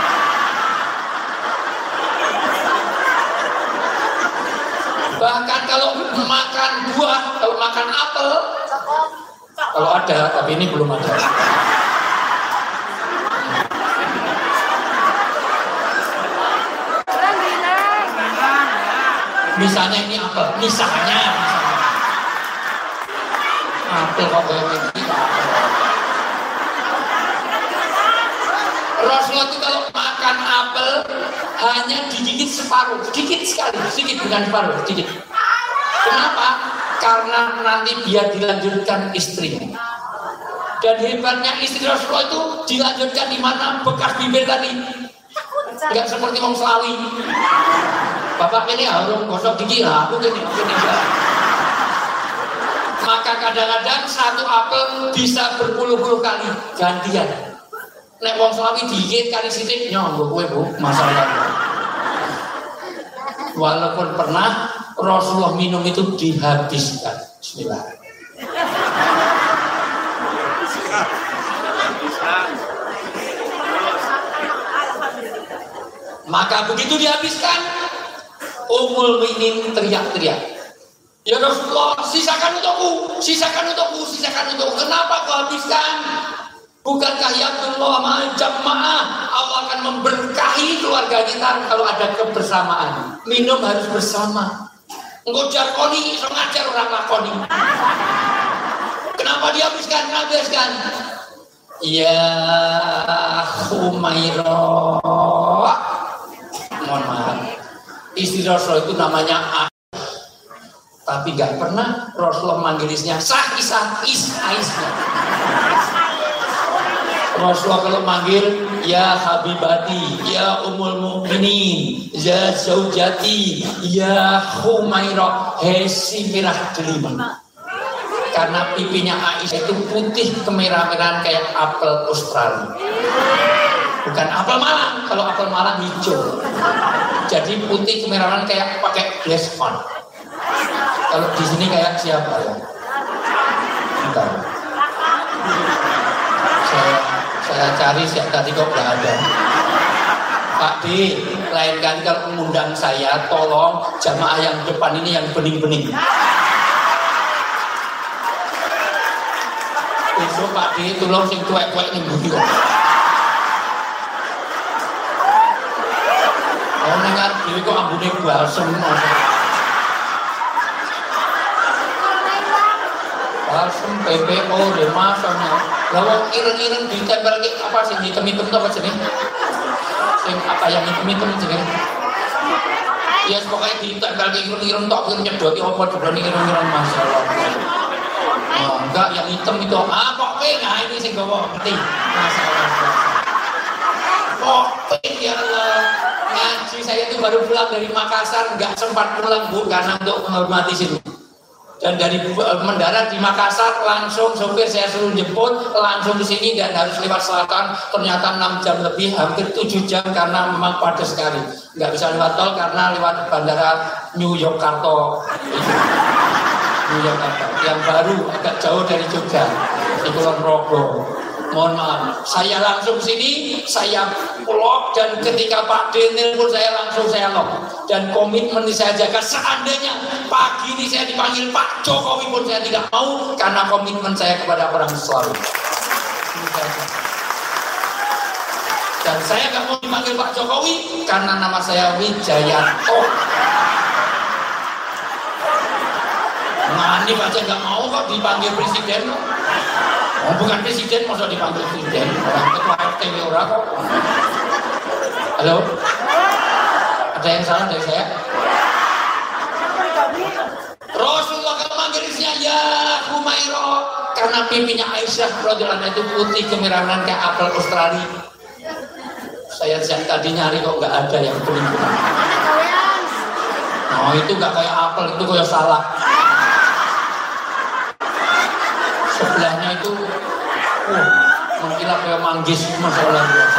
S5: Bahkan kalau makan buah, kalau makan apel, kalau ada, tapi ini belum ada. Misalnya ini apel, misalnya apel kok kayak gini. Rasulullah itu kalau makan apel hanya digigit separuh, sedikit sekali, sedikit bukan separuh, sedikit. Kenapa? Karena nanti biar dilanjutkan istrinya. Dan hebatnya istri Rasulullah itu dilanjutkan di mana bekas bibir tadi. Enggak seperti orang Selawi. Bapak ini harus gosok gigi lah, aku gini. Maka kadang-kadang satu apel bisa berpuluh-puluh kali gantian. Nek wong Selawi digigit kali sidik nyonggo kowe Bu, masalahnya. Walaupun pernah Rasulullah minum itu dihabiskan. Bismillah. Maka begitu dihabiskan, Ummul Mukminin teriak-teriak, ya Rasulullah, sisakan untukku, sisakan untukku, sisakan untukku. Kenapa kau habiskan? Bukankah ya Abdullah jamaah Allah akan memberkahi keluarga kita kalau ada kebersamaan. Minum harus bersama. Engkau jarkoni, sengaja orang lakoni. Kenapa dihabiskan? Kenapa dihabiskan? Ya Humairah, mohon maaf, istri Rasul itu namanya tapi gak pernah Rasulullah manggil istrinya Aisyah. Rasulullah kalau manggil ya Habibati, ya Ummul Mukminin, ya Zaujati, ya Humairah, hesi merah delima. Karena pipinya Aisyah itu putih kemerah-merahan kayak apel Australia. Bukan apel Malang, kalau apel Malang hijau. Jadi putih kemerahan kayak pakai glass on. Kalau di sini kayak siapa ya? Bentar. Saya cari siap tadi kok nggak ada. Pak D, lain kali kalau mengundang saya, tolong jamaah yang depan ini yang bening-bening. Besok Pak D tolong sing tuwek-tuwek ning budi kok. Oh nengar dhewe kok ambune balsem. Balsem PPO Demas ana. Lah wong ireng-ireng ditempelke apa sing hitam-hitam apa jenenge? Sing apa yang hitam-hitam jenenge? Ya pokoknya ditempelke ireng-ireng tok nyedoti apa jebone ireng-ireng masalah. Oh, enggak yang hitam itu kok nah ini sing gawa ngerti masalah. Kok ya Allah. Ngaji saya itu baru pulang dari Makassar, nggak sempat pulang Bu karena untuk menghormati situ. Dan dari mendarat di Makassar langsung sopir saya suruh jemput langsung di sini dan harus lewat selatan. Ternyata 6 jam lebih, hampir 7 jam karena memang padat sekali. Nggak bisa lewat tol karena lewat bandara New York Karto. Yang apa? Yang baru agak jauh dari Jogja di Kulon Progo. Mohon maaf, saya langsung sini, saya vlog dan ketika Pak D nelpon saya langsung saya log dan komitmen saya jaga. Seandainya pagi ini saya dipanggil Pak Jokowi pun saya tidak mau karena komitmen saya kepada orang selalu. Dan saya nggak mau dipanggil Pak Jokowi karena nama saya Wijayanto. Manif aja nggak mau kok dipanggil presiden. Oh, bukan presiden, masa dipanggil presiden? Orang ketua RT ora kok. Halo? Ada yang salah dari saya? Rasulullah kalau manggil istrinya ya Humairo karena pipinya Aisyah radhiyallahu anha itu putih kemerahan kayak apel Australia. Saya sejak tadi nyari kok nggak ada yang kuning. Oh itu nggak kayak apel, itu kayak salak. Sebelahnya itu mengkilap kayak manggis, masalah biasa.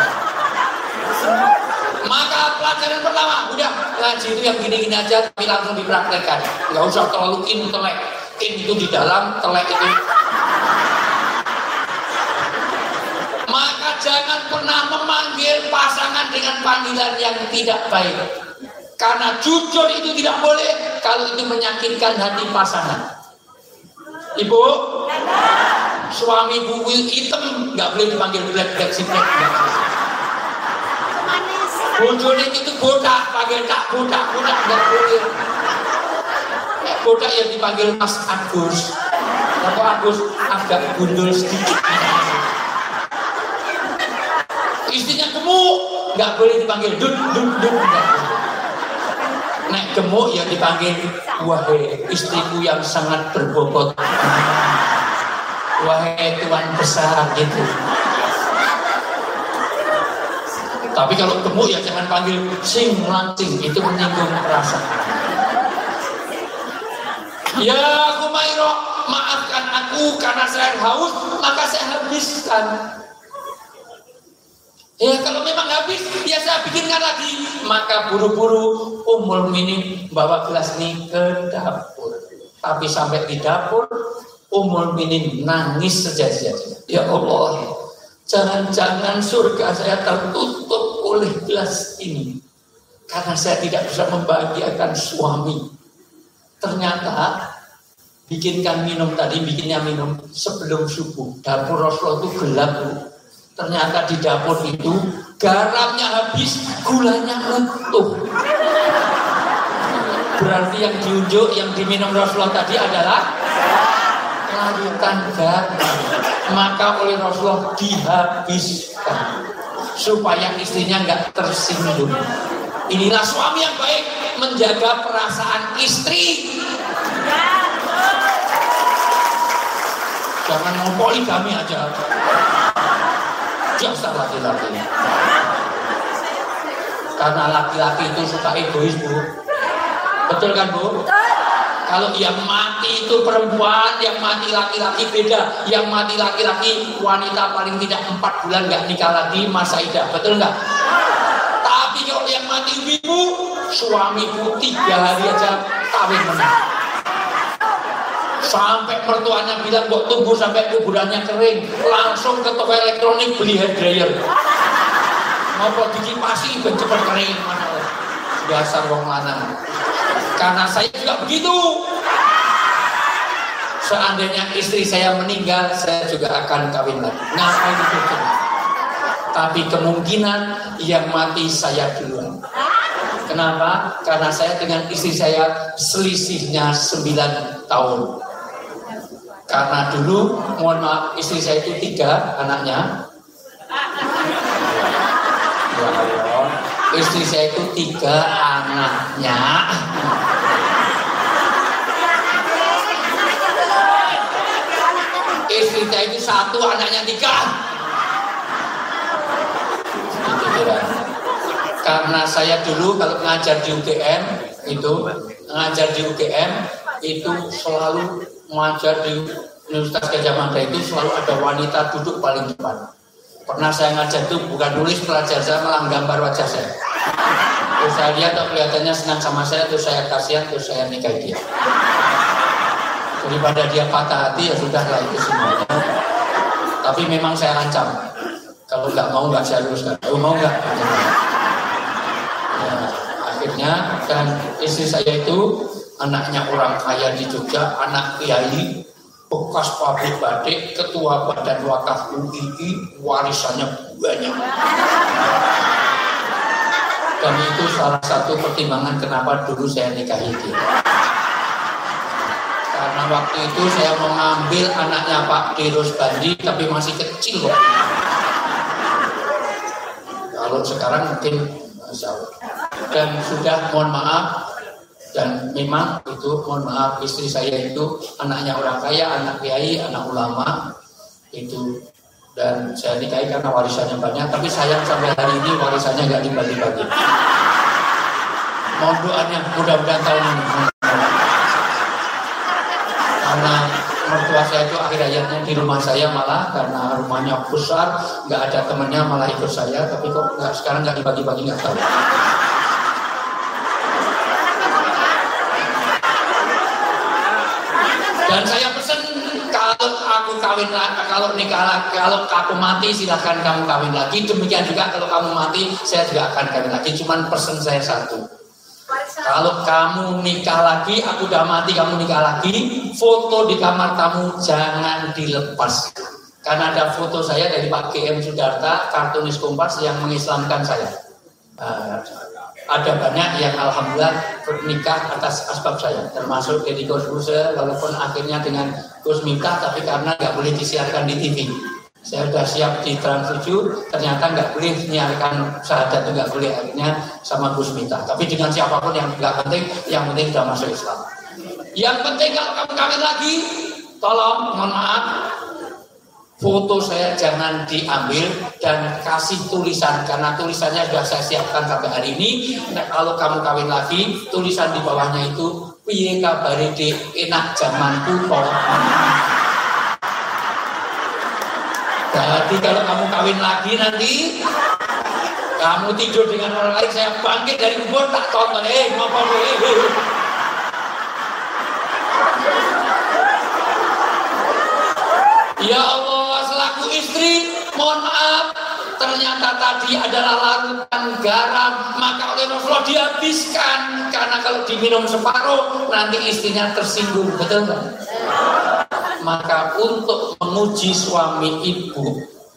S5: Maka pelajaran pertama udah ngaji itu yang gini-gini aja tapi langsung dipraktekkan, nggak usah terlalu intelek. In itu di dalam, telek itu. Maka jangan pernah memanggil pasangan dengan panggilan yang tidak baik, karena jujur itu tidak boleh kalau itu menyakitkan hati pasangan. Ibu, suami buwil hitam nggak boleh dipanggil black sipret. Bojone itu botak, panggil tak botak nggak boleh. Botak yang dipanggil Mas Agus, atau Agus agak gundul sedikit. Istrinya gemuk, nggak boleh dipanggil dud. Nek gemuk ya dipanggil wahai istriku yang sangat berbobot, wahai tuan besar gitu. Tapi kalau gemuk ya jangan panggil sing lancing, itu menyinggung perasaan. Ya Humairo, maafkan aku karena saya haus maka saya habiskan. Ya kalau memang habis, ya saya bikinkan lagi. Maka buru-buru Ummul Minin bawa gelas ini ke dapur. Tapi sampai di dapur, Ummul Minin nangis sejadi-jadinya. Ya Allah, jangan-jangan surga saya tertutup oleh gelas ini. Karena saya tidak bisa membahagiakan suami. Ternyata bikinkan minum tadi, bikinnya minum sebelum subuh. Dapur Rasulullah itu gelap, Bu. Ternyata di dapur itu garamnya habis, gulanya utuh. Berarti yang diunjuk, yang diminum Rasulullah tadi adalah larutan garam. Maka oleh Rasulullah dihabiskan supaya istrinya nggak tersinggung. Inilah suami yang baik, menjaga perasaan istri. Jangan mau poligami aja. Jasar laki-laki. Karena laki-laki itu suka egois, Bu. Betul kan, Bu? Kalau yang mati itu perempuan, yang mati laki-laki beda. Yang mati laki-laki wanita paling tidak 4 bulan nggak nikah lagi, masa idah. Betul nggak? Tapi kalau yang mati ibu, suamiku 3 hari aja kawin menang. Sampai mertuanya bilang kok tunggu sampai kuburannya kering, langsung ke toko elektronik beli hair dryer. Ngopo dikipasi ben cepet kering mana. Dasar wong lanang. Karena saya juga begitu. Seandainya istri saya meninggal, saya juga akan kawin lagi. Ngapain itu? Tapi kemungkinan yang mati saya duluan. Kenapa? Karena saya dengan istri saya selisihnya 9 tahun. Karena dulu, mohon maaf, istri saya itu 3 anaknya. Istri saya itu 3 anaknya. Istri saya itu 1 anaknya 3. Karena saya dulu kalau ngajar di UGM itu selalu mengajar di Universitas Gadjah Mada itu selalu ada wanita duduk paling depan. Pernah saya ngajar itu bukan nulis pelajar saya, malah gambar wajah saya. Terus saya lihat kelihatannya senang sama saya, terus saya kasihan, terus saya nikahi dia. Daripada dia patah hati ya sudahlah itu semuanya. Tapi memang saya ancam, kalau nggak mau nggak saya luruskan. Mau nggak? Ya, akhirnya dan istri saya itu anaknya orang kaya di Jogja, anak kiai, bekas pabrik batik, ketua badan wakaf UII, warisannya banyak. Dan itu salah satu pertimbangan kenapa dulu saya nikahi dia. Karena waktu itu saya mengambil anaknya Pak Dirus Bandi, tapi masih kecil kok. Kalau sekarang mungkin Masya Allah. Dan sudah mohon maaf, dan memang itu mohon maaf istri saya itu anaknya orang kaya, anak kiai, anak ulama itu. Dan saya nikahi karena warisannya banyak, tapi sayang sampai hari ini warisannya nggak dibagi-bagi. Mohon doanya mudah-mudahan tahun ini. Karena mertua saya itu akhir hayatnya di rumah saya, malah karena rumahnya besar, nggak ada temennya malah ikut saya, tapi kok sekarang nggak dibagi-bagi, nggak tahu. Dan saya pesen kalau aku kawin lagi, kalau nikah lagi, kalau aku mati silahkan kamu kawin lagi. Demikian juga kalau kamu mati saya juga akan kawin lagi. Cuman pesen saya satu. Kalau kamu nikah lagi, aku udah mati, kamu nikah lagi, foto di kamar tamu jangan dilepas. Karena ada foto saya dari Pak GM Sudarta, kartunis Kompas yang mengislamkan saya. Ada banyak yang alhamdulillah bernikah atas asbab saya, termasuk Deddy Corbuzier, walaupun akhirnya dengan Gus Miftah, tapi karena nggak boleh disiarkan di TV. Saya sudah siap di Trans 7, ternyata nggak boleh menyiarkan syahadat, itu nggak boleh, akhirnya sama Gus Miftah. Tapi dengan siapapun yang nggak penting, yang penting sudah masuk Islam. Yang penting kalau kamu kawin lagi, tolong mohon maaf, foto saya jangan diambil dan kasih tulisan, karena tulisannya sudah saya siapkan sampai hari ini. Nah, kalau kamu kawin lagi, tulisan di bawahnya itu piye kabare Dik, enak zamanku kok. Jadi kalau kamu kawin lagi nanti, kamu tidur dengan orang lain, saya bangkit dari kubur tak tonton, ngapa Ya Allah, selaku istri, mohon maaf, ternyata tadi adalah larutan garam, maka oleh Rasulullah dihabiskan, karena kalau diminum separuh nanti istrinya tersinggung, betul nggak? Maka untuk menguji suami ibu,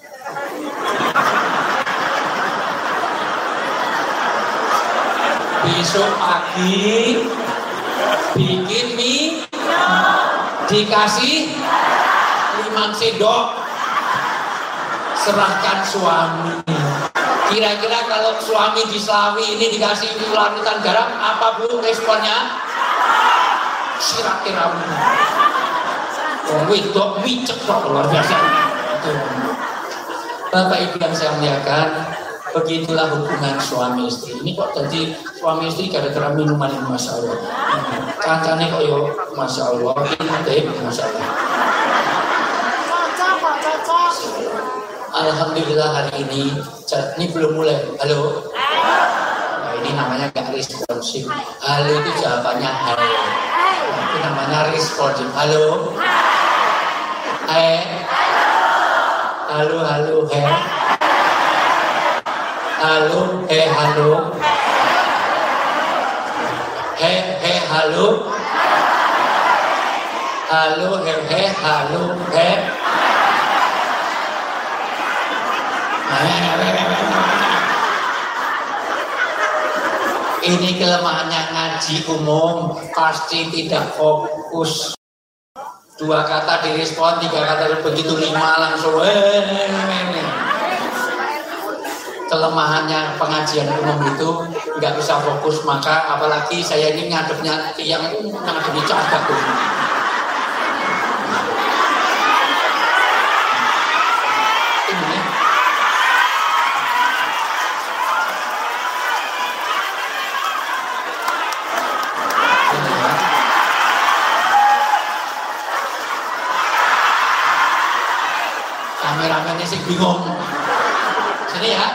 S5: besok pagi bikin mie, dikasih 5 sendok, serahkan suami. Kira-kira kalau suami di Slawi ini dikasih larutan garam, apa Bu responnya? Sirat-kiramu. Wedok micek kok, luar biasa. Bapak Ibu yang saya muliakan, begitulah hubungan suami istri. Ini kok jadi suami istri gara-gara minuman ini, Masya Allah. Kancane kok yo Masya Allah, ini Masya Allah. Alhamdulillah hari ini belum mulai. Halo. Nah, ini namanya gak responsif. Halo itu jawabannya halo. Itu namanya responsif. Halo. Halo, halo, halo, halo, halo, halo, halo, Ini kelemahannya ngaji umum, pasti tidak fokus. 2 kata direspon, 3 kata begitu, 5 langsung kelemahannya pengajian umum itu nggak bisa fokus. Maka apalagi saya ini ngadepnya yang ngadepnya cagak tuh. Ini kameramennya sih bingung. Sini ya.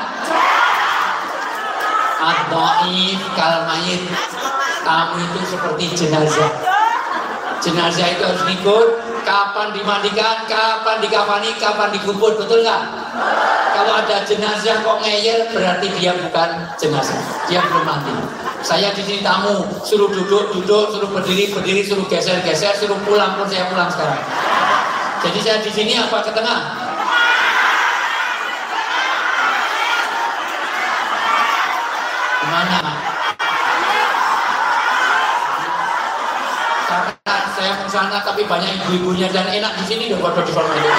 S5: Ad-dhaif kal mayit. Kamu itu seperti jenazah. Jenazah itu harus ngikut kapan dimandikan, kapan dikafani, kapan dikubur, betul nggak? Kalau ada jenazah kok ngeyel, berarti dia bukan jenazah, dia belum mati. Saya di sini tamu, suruh duduk, suruh berdiri, suruh geser, suruh pulang pun saya pulang sekarang. Jadi saya di sini apa ke tengah? Kemana? Karena saya mau sana tapi banyak ibu-ibunya dan enak di sini dong di formal itu.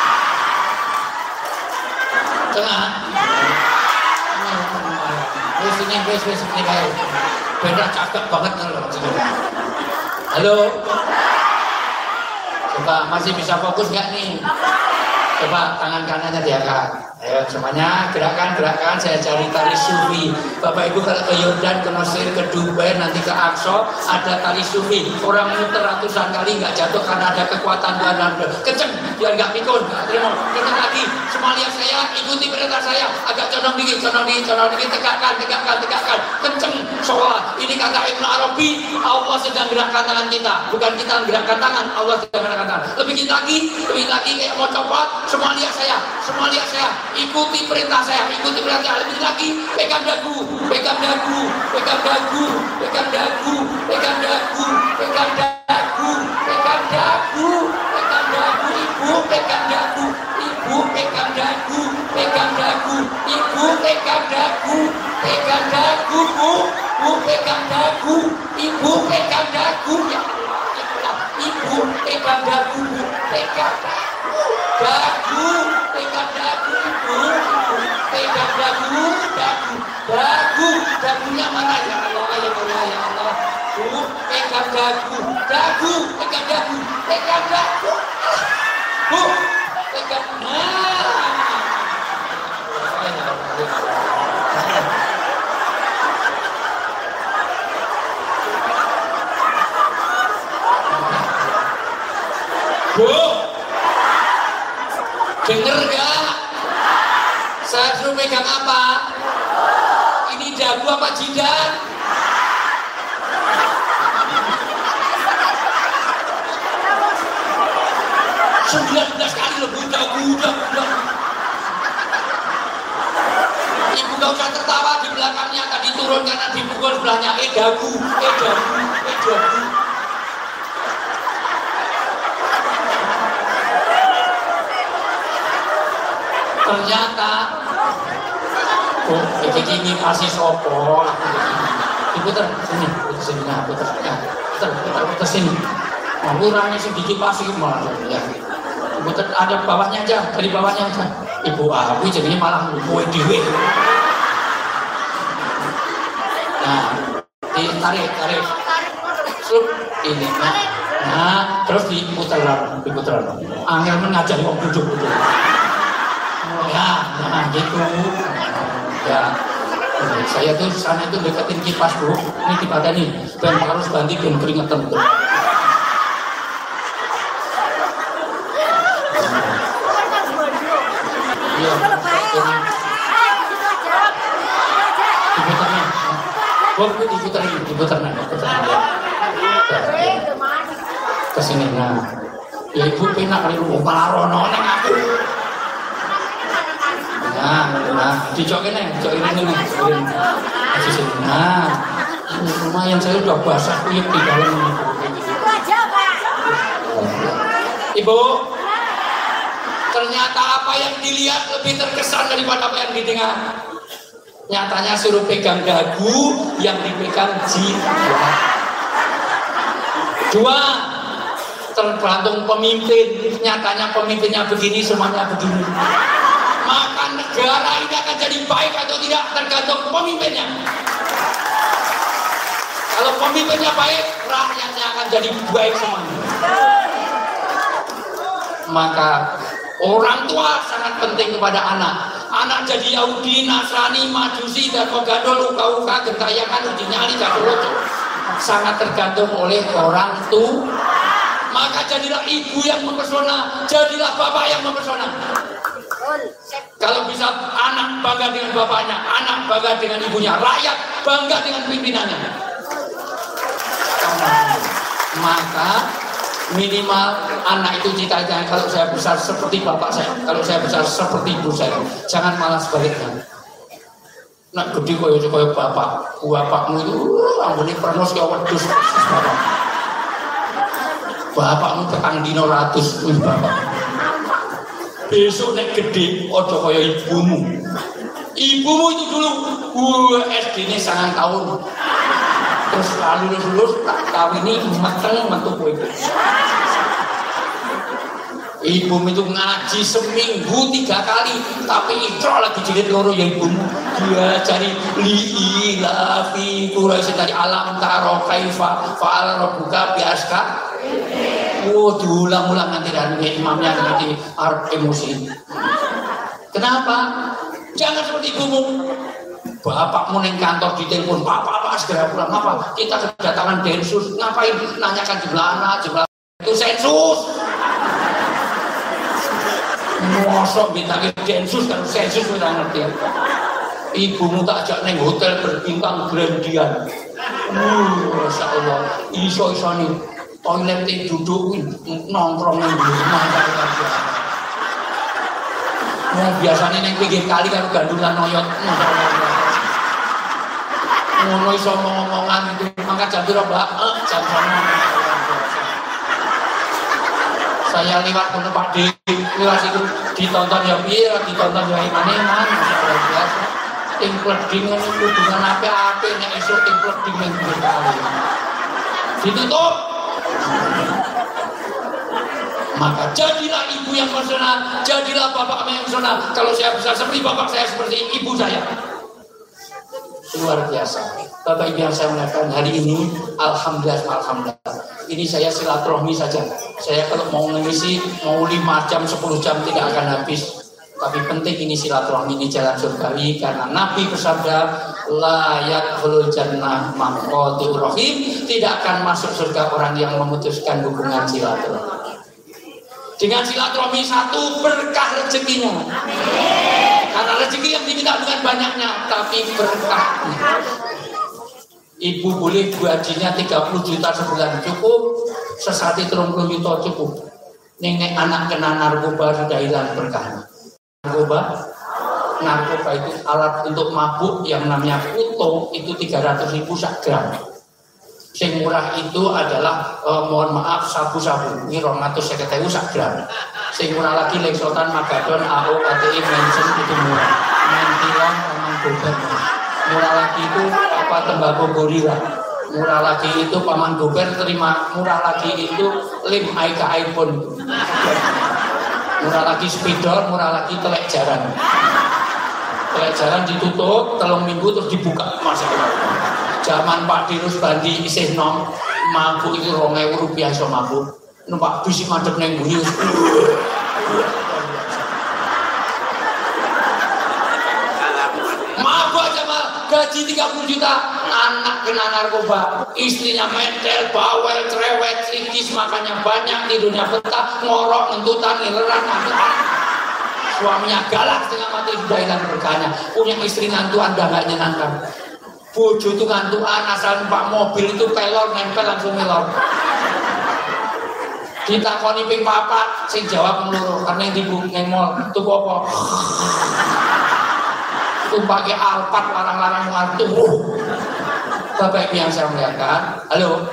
S5: Tengah. Wes ini kayak beda cakep banget loh. Halo. Coba masih bisa fokus nggak nih? Coba tangan kanannya diangkat. Ayo semuanya gerakan, saya cari tali sufi. Bapak Ibu kalau ke Yordan, ke Mesir, ke Dubai, nanti ke Aqsa, ada tali sufi. Orang muter ratusan kali nggak jatuh karena ada kekuatan Tuhan dan kenceng, biar nggak pikun. Terima, kenceng lagi. Semua lihat saya, ikuti perintah saya. Agak condong dikit, tegakkan. Kenceng, sholat. Ini kata Ibnu Arabi, Allah sedang gerakkan tangan kita, bukan kita gerakkan tangan, Allah sedang gerakkan tangan. Lebih lagi kayak mau copot. Semua lihat saya. Ikuti perintah saya, lebih lagi, pegang dagu, ibu, pegang dagu, dagunya mana ya Allah, ya Allah. Pegang dagu, pegang dagu. Bu, pegang. Bu, denger gak? Saya suruh pegang apa? Ini dagu apa jidat? Belas kali loh, budak. Ibu gak usah tertawa, di belakangnya tadi turun karena dipukul sebelahnya. Dagu. Ternyata ini kasih sopo. Diputer sini. Kurangnya sedikit pasti malah ya. Diputer ada bawahnya aja, dari bawahnya aja. Ibu aku jadinya malah kue dewe. Nah, ditarik. Slup ini. Nah, terus diputer. Angel mengajari orang duduk. Ya, nah gitu. Ya, saya tuh sana itu deketin kipas Bu. Ini kipas nih, dan harus ganti dan keringetan tuh. Iya, diputernya. Kesini nah. Ya ibu penak kali lu malarono neng aku. Nah, dicokin nih. Nah, lumayan saya udah basah kulit di dalam ini.
S6: Itu aja, Pak.
S5: Ibu, ternyata apa yang dilihat lebih terkesan daripada apa yang didengar. Nyatanya suruh pegang dagu, yang dipegang jiwa. Dua, tergantung pemimpin. Nyatanya pemimpinnya begini, semuanya begini. Maka negara ini akan jadi baik atau tidak tergantung pemimpinnya. Kalau pemimpinnya baik, rakyatnya akan jadi baik semuanya. Maka orang tua sangat penting kepada anak. Anak jadi Yahudi, Nasrani, Majusi, Gadol, Luka-Luka, Gentayakan, Uji Nyali, Gadoloco. Sangat tergantung oleh orang tua. Maka jadilah ibu yang mempesona, jadilah bapak yang mempesona. Kalau bisa anak bangga dengan bapaknya, anak bangga dengan ibunya, rakyat bangga dengan pimpinannya. Maka Minimal anak itu cita-citanya kalau saya besar seperti bapak saya, kalau saya besar seperti ibu saya. Jangan malah sebaliknya. Nak gede koyo bapakmu itu ambune pernos kaya wedhus persis bapak. Bapakmu tekang dino ratus bapak. Besok nek gede aja kaya ibumu. Ibumu itu dulu SD-ne 9 tahun. Terus lulus tak kawini mateng metu kowe. Ibumu itu ngaji seminggu 3 kali, tapi ikro lagi jilid loro ya ibumu. Dia cari liila fi Quraisy dari alam taro kaifa fa'al rabbuka biaska. Diulang-ulang nanti dan imamnya nanti arep emosi. Kenapa? Jangan seperti ibumu. Bapakmu neng kantor ditelepon, Pak segera pulang. Apa? Kita kedatangan Densus. Ngapain nanyakan jumlah anak, jumlah itu sensus. Mosok bintang Densus kalau sensus kita ngerti. Ibumu tak ajak neng hotel berbintang Grandian. Masya Allah, iso nih toilet duduk nongkrong neng rumah. Biasanya neng pinggir kali kalau gandulan noyot. Ngono iso ngomongan itu mangkat jam piro, Mbak? Jam 9. Saya lewat kono Pak D, lewat itu ditonton ya piye, ditonton ya iman-iman, luar biasa. Ting pleding ngono iku hubungan apik-apik nek esuk ting pleding ning kali. Ditutup. Maka jadilah ibu yang personal, jadilah bapak yang personal. Kalau saya besar seperti bapak saya, seperti ibu saya. Luar biasa. Bapak Ibu yang saya mengatakan hari ini, alhamdulillah. Ini saya silaturahmi saja. Saya kalau mau mengisi, mau 5 jam, 10 jam tidak akan habis. Tapi penting ini silaturahmi, ini jalan surgawi. Karena Nabi bersabda, la yadkhulul jannah man qati'ur rahim. Tidak akan masuk surga orang yang memutuskan hubungan silaturahmi. Dengan silaturahmi satu berkah rezekinya. Karena rezeki yang diminta bukan banyaknya, tapi berkahnya. Ibu boleh gajinya 30 juta sebulan cukup, sesati 30 juta cukup. Nenek anak kena narkoba sudah hilang berkahnya. Narkoba itu alat untuk mabuk yang namanya puto itu 300.000 sak gram. Sing murah itu adalah mohon maaf sabu-sabu ini 250.000 sak gram. Sing murah lagi Lexotan, Magadon, AO, KTI, Mensen itu murah. Mentilon, Paman Gober. Murah lagi itu apa tembakau gorila. Murah lagi itu Paman Gober terima. Murah lagi itu Lim Aika iPhone. Murah lagi spidol, murah lagi telek jaran. Telek jaran ditutup, 3 minggu terus dibuka. Masya Allah. Zaman Pak Dirus Bandi isih nom mabuk itu 2.000 rupiah iso mabuk. Numpak bis madhep ning mburi. Mabuk aja mal gaji 30 juta, anak kena narkoba, istrinya mentel, bawel, cerewet, sikis, makannya banyak, tidurnya betah, ngorok, ngentutan, ngileran, suaminya galak setengah mati sudah hilang berkahnya. Punya istri ngantuk Anda nggak nyenangkan. Bojo itu ngantuan asal numpak mobil itu pelor nempel langsung melor. Ditakoni ping 4 sing jawab meloro karena yang dibu ngemol itu apa? Itu pakai Alphard larang-larang ngantuk. Bapak Ibu yang saya muliakan, halo.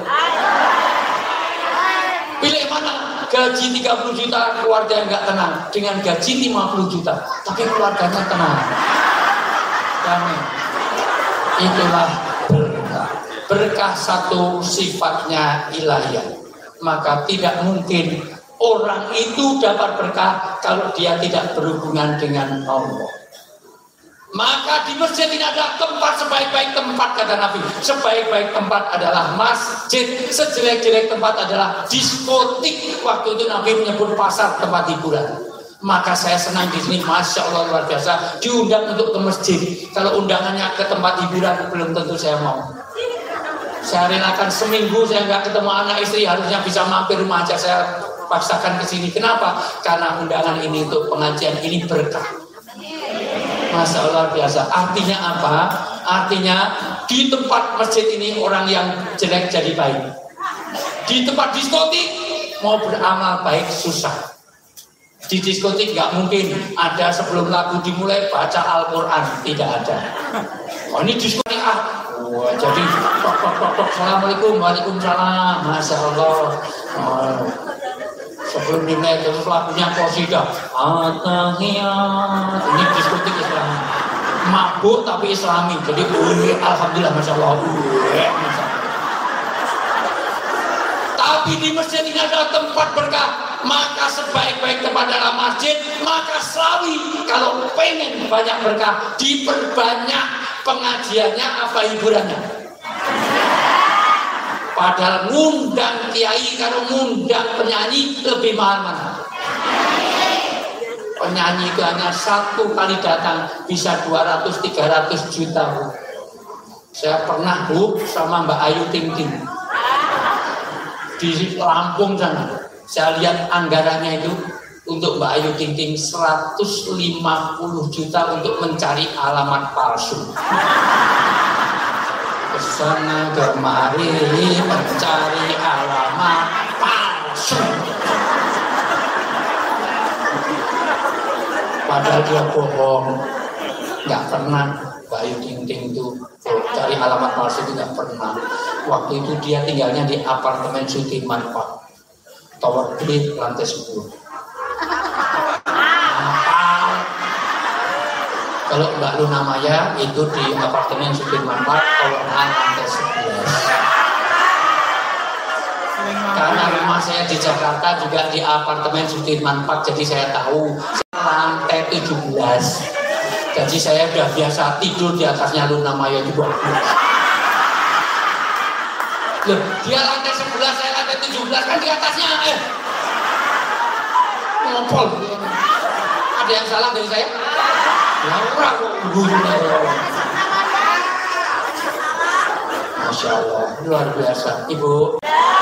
S5: Pilih mana? Gaji 30 juta keluarga enggak tenang dengan gaji 50 juta tapi keluarganya tenang. Damai. Itulah berkah. Berkah satu sifatnya ilahiyah. Maka tidak mungkin orang itu dapat berkah kalau dia tidak berhubungan dengan Allah. Maka di masjid ini ada tempat sebaik-baik tempat, kata Nabi. Sebaik-baik tempat adalah masjid. Sejelek-jelek tempat adalah diskotik. Waktu itu Nabi menyebut pasar tempat hiburan. Maka saya senang di sini, masya Allah luar biasa. Diundang untuk ke masjid. Kalau undangannya ke tempat hiburan belum tentu saya mau. Saya relakan seminggu saya nggak ketemu anak istri, harusnya bisa mampir rumah aja saya paksakan ke sini. Kenapa? Karena undangan ini untuk pengajian ini berkah. Masya Allah biasa. Artinya apa? Artinya di tempat masjid ini orang yang jelek jadi baik. Di tempat diskotik mau beramal baik susah. Di diskotik nggak mungkin ada sebelum lagu dimulai baca Al-Quran, tidak ada. Oh ini diskotik wah, jadi tok. Assalamualaikum, waalaikumsalam, masya Allah. Sebelum dimulai terus lagunya qasidah. At-tahiyat. Ini diskotik Islami. Mabuk tapi Islami. Jadi alhamdulillah, masya Allah. Tapi di masjid ini adalah tempat berkah. Maka sebaik-baik tempat dalam masjid, maka Slawi kalau pengen banyak berkah, diperbanyak pengajiannya apa hiburannya. Padahal ngundang kiai kalau ngundang penyanyi lebih mahal mana? Penyanyi itu hanya satu kali datang bisa 200-300 juta. Saya pernah sama Mbak Ayu Ting Ting di Lampung sana. Saya lihat anggarannya itu untuk Mbak Ayu Ting Ting 150 juta untuk mencari alamat palsu. Kesana kemari mencari alamat palsu. Padahal dia bohong, nggak pernah. Mbak Ayu Ting Ting itu cari alamat palsu itu nggak pernah. Waktu itu dia tinggalnya di apartemen Sudirman Park. Tower gede lantai 10. Kalau Mbak Luna Maya itu di apartemen Sudirman Park, Tower A lantai 11. Karena rumah saya di Jakarta juga di apartemen Sudirman Park, jadi saya tahu lantai 17. Jadi saya sudah biasa tidur di atasnya Luna Maya juga. Loh, dia lantai 11, saya lantai 17, kan di atasnya ngompol. Ada yang salah dari saya? Ya orang Masya Allah, luar biasa. Ibu,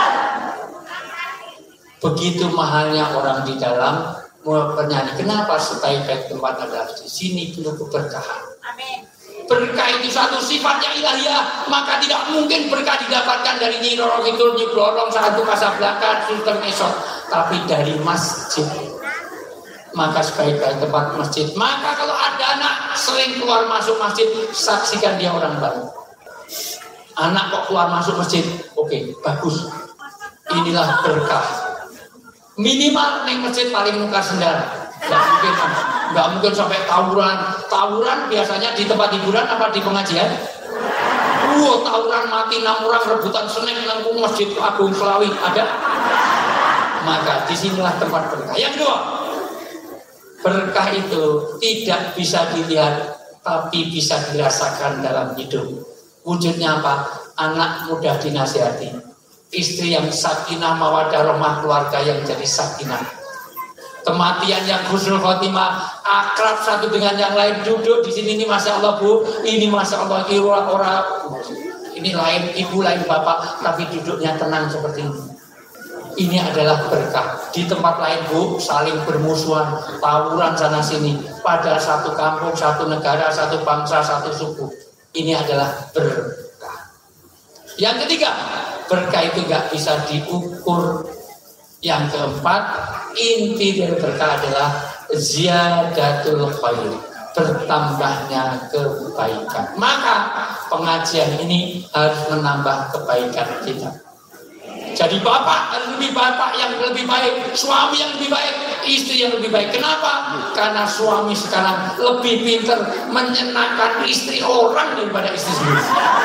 S5: begitu mahalnya orang di dalam penyanyi. Kenapa sebaik-baik tempat adalah di sini dulu keberkahan. Amin. Berkah itu satu sifatnya ilahiyah, maka tidak mungkin berkah didapatkan dari Nyi Roro Kidul, Nyi Blorong, Satu Kasablanka, Sultan Esot, tapi dari masjid. Maka sebaik-baik tempat masjid. Maka kalau ada anak sering keluar masuk masjid, saksikan dia orang baru. Anak kok keluar masuk masjid, oke, bagus. Inilah berkah. Minimal nih masjid paling muka sendal. Nggak mungkin sampai tawuran biasanya di tempat hiburan apa di pengajian. Tawuran mati 6 orang rebutan seneng nang Masjid Agung Slawi ada. Maka disinilah tempat berkah. Yang kedua, berkah itu tidak bisa dilihat tapi bisa dirasakan dalam hidup. Wujudnya apa? Anak mudah dinasihati, istri yang sakinah mawaddah rahmah, keluarga yang jadi sakinah, kematian yang husnul khotimah, akrab satu dengan yang lain, duduk di sini, ini masya Allah Bu, ini masya Allah orang, ini lain ibu lain bapak, tapi duduknya tenang seperti ini. Ini adalah berkah. Di tempat lain Bu, saling bermusuhan, tawuran sana sini, pada satu kampung, satu negara, satu bangsa, satu suku. Ini adalah berkah. Yang ketiga, berkah itu nggak bisa diukur. Yang keempat, inti dari berkah adalah ziyadatul khair, bertambahnya kebaikan. Maka pengajian ini harus menambah kebaikan kita. Jadi bapak harus lebih bapak yang lebih baik, suami yang lebih baik, istri yang lebih baik. Kenapa? Karena suami sekarang lebih pintar menyenangkan istri orang daripada istri sendiri.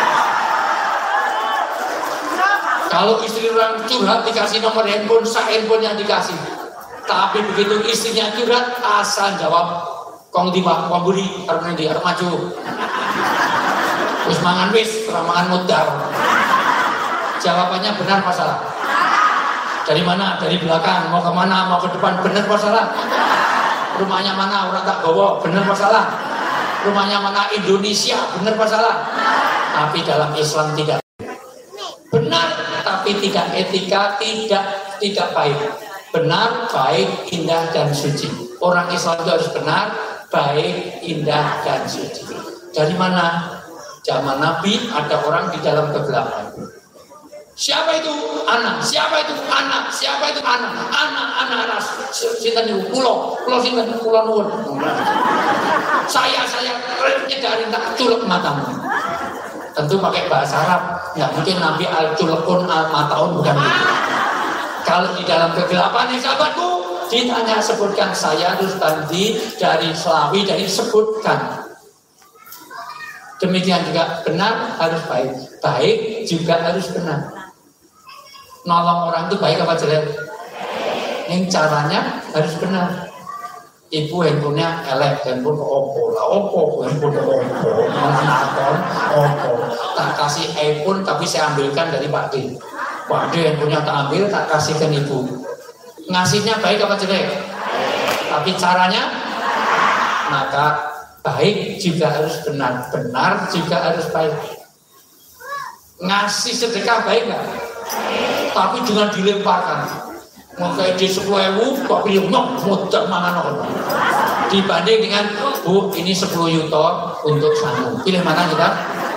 S5: Kalau istri orang curhat dikasih nomor handphone, handphone yang dikasih. Tapi begitu istrinya curhat, asal jawab, kong tiba, kong budi, harus nanti, harus maju. Wis mangan wis, mangan mudar. Jawabannya benar masalah. Dari mana? Dari belakang. Mau kemana? Mau ke depan? Benar masalah. Rumahnya mana? Orang tak bawa. Benar masalah. Rumahnya mana? Indonesia. Benar masalah. Tapi dalam Islam tidak. Benar, tapi tidak etika, tidak baik. Benar, baik, indah, dan suci. Orang Islam itu harus benar, baik, indah, dan suci. Dari mana? Zaman Nabi ada orang di dalam kegelapan. Siapa itu? Anak. Siapa itu? Anak. Siapa itu? Anak. Anak ras. Sinten niku? Kula sinten? Kula nuwun. Saya nyedarin tak culek matamu. Tentu pakai bahasa Arab. Nggak mungkin Nabi al-culekun al-mataun, bukan gitu. Kalau di dalam kegelapan ya sahabatku, ditanya sebutkan saya terus tadi dari Selawi dari sebutkan. Demikian juga benar harus baik. Baik juga harus benar. Nolong orang itu baik apa jelek? Yang caranya harus benar. Ibu handphonenya elek, handphone Oppo lah, handphone Oppo, tak kasih iPhone tapi saya ambilkan dari Pak D. Pak D handphonenya tak ambil, tak kasihkan ibu. Ngasihnya baik apa jelek? Tapi caranya, maka baik juga harus benar, benar juga harus baik. Ngasih sedekah baik nggak? Tapi jangan dilemparkan. Maka di 10.000 kok pilih mudah mangan orang. Dibanding dengan Bu ini 10 yuto untuk sangu. Pilih mana kita?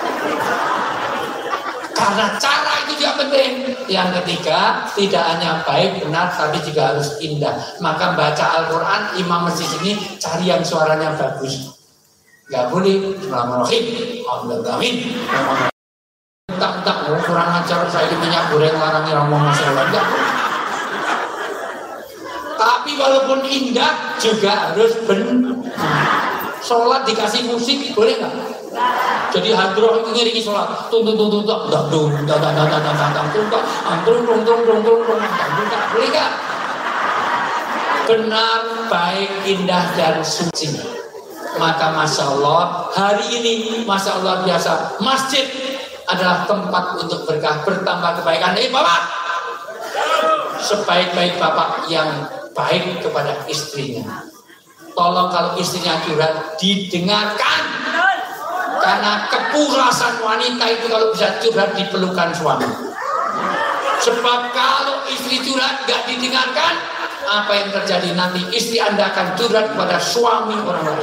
S5: Karena cara itu juga penting. Yang ketiga, tidak hanya baik benar tapi juga harus indah. Maka baca Al-Quran imam masjid ini cari yang suaranya bagus. Gak boleh. Bismillahirrahmanirrahim. Alhamdulillah. Tak kurang ajar saya minyak goreng larangi ngomong masalah. Tapi walaupun indah juga harus benar. Sholat dikasih musik boleh nggak? Jadi hadroh itu ngiringi sholat. Boleh nggak? Benar, baik, indah dan suci. Maka masya Allah hari ini masya Allah biasa masjid adalah tempat untuk berkah bertambah kebaikan. Bapak, sebaik-baik bapak yang baik kepada istrinya. Tolong kalau istrinya curhat didengarkan. Karena kepurasan wanita itu kalau bisa curhat diperlukan suami. Sebab kalau istri curhat gak didengarkan, apa yang terjadi nanti? Istri Anda akan curhat kepada suami orang lain.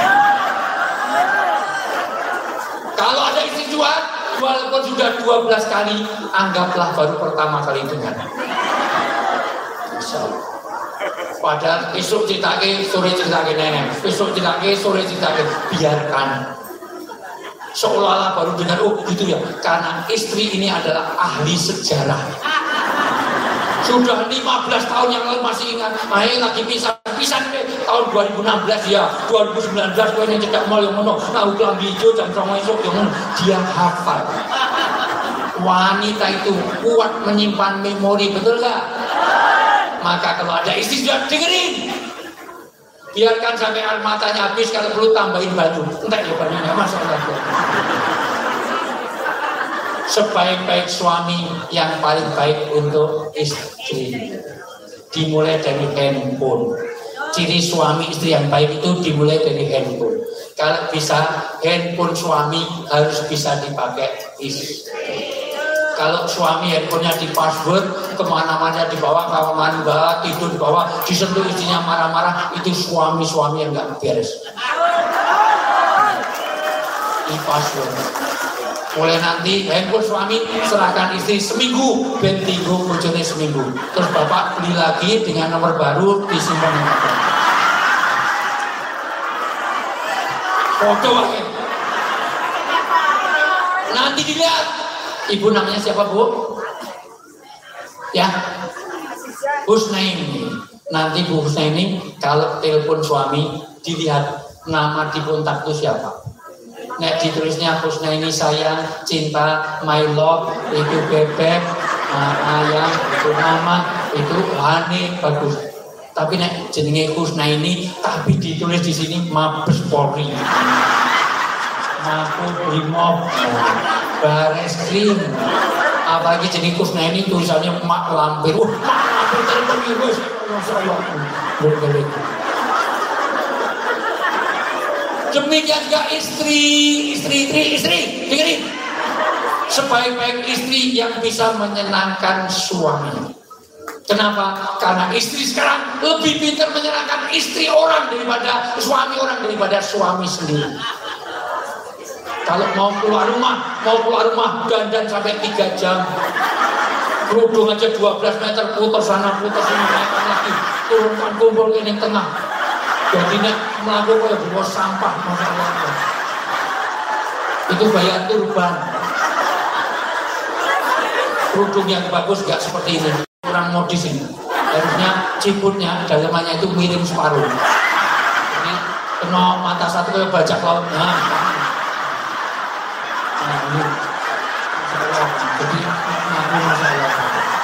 S5: Kalau ada istri curhat, walaupun sudah 12 kali, anggaplah baru pertama kali dengar. Padahal besok ceritake, sore ceritake nenek, besok ceritake, sore ceritake, biarkan. Seolah-olah baru dengar, oh gitu ya. Karena istri ini adalah ahli sejarah. Sudah 15 tahun yang lalu masih ingat. Lagi pisah tahun 2016 ya, 2019 gue yang cedak mal yang mono. Nah, ulang hijau jam 2 esok yang mono. Dia hafal. Wanita itu kuat menyimpan memori, betul gak? Maka kalau ada istri sudah dengerin. Biarkan sampai air matanya habis, kalau perlu tambahin baju. Entah ya bajunya, masalah. Sebaik-baik suami yang paling baik untuk istri dimulai dari handphone. Ciri suami istri yang baik itu dimulai dari handphone. Kalau bisa handphone suami harus bisa dipakai istri. Kalau suami handphonenya di password, kemana-mana dibawa, kamar mandi tidur di bawah, disentuh istrinya marah-marah, itu suami-suami yang nggak beres. Di password. Mulai nanti handphone suami serahkan istri seminggu, ben tinggu bojone seminggu. Terus bapak beli lagi dengan nomor baru disimpan. Foto lagi. Nanti dilihat. Ibu namanya siapa, Bu? Ya, Husnaini. Nanti Bu Husnaini kalau telepon suami dilihat nama di kontak itu siapa. Nek ditulisnya Husnaini sayang, cinta, my love, itu bebek, ayam, itu nama, itu Hani, bagus. Tapi nek jenenge Husnaini tapi ditulis di sini Mabes Polri. Makobrimob, Bareskrim, apalagi jenis Husnaini tulisannya Mak Lampir. Mak Lampir telepon virus. Demikian juga istri, dengerin. Sebaik-baik istri yang bisa menyenangkan suami. Kenapa? Karena istri sekarang lebih pintar menyenangkan istri orang daripada suami sendiri. Kalau mau keluar rumah dandan sampai 3 jam. Kerudung aja 12 meter, putar sana putar sini, naikkan lagi, turunkan kumpul ini tengah. Jadi nek melaku kayak bawa sampah, Masya Allah. Itu bayar turban. Kerudung yang bagus gak seperti ini, kurang modis ini. Harusnya ciputnya, dalamannya itu miring separuh. Jadi kena mata satu kayak bajak laut. Nah ini Masya Allah. Jadi ngaku Masya Allah.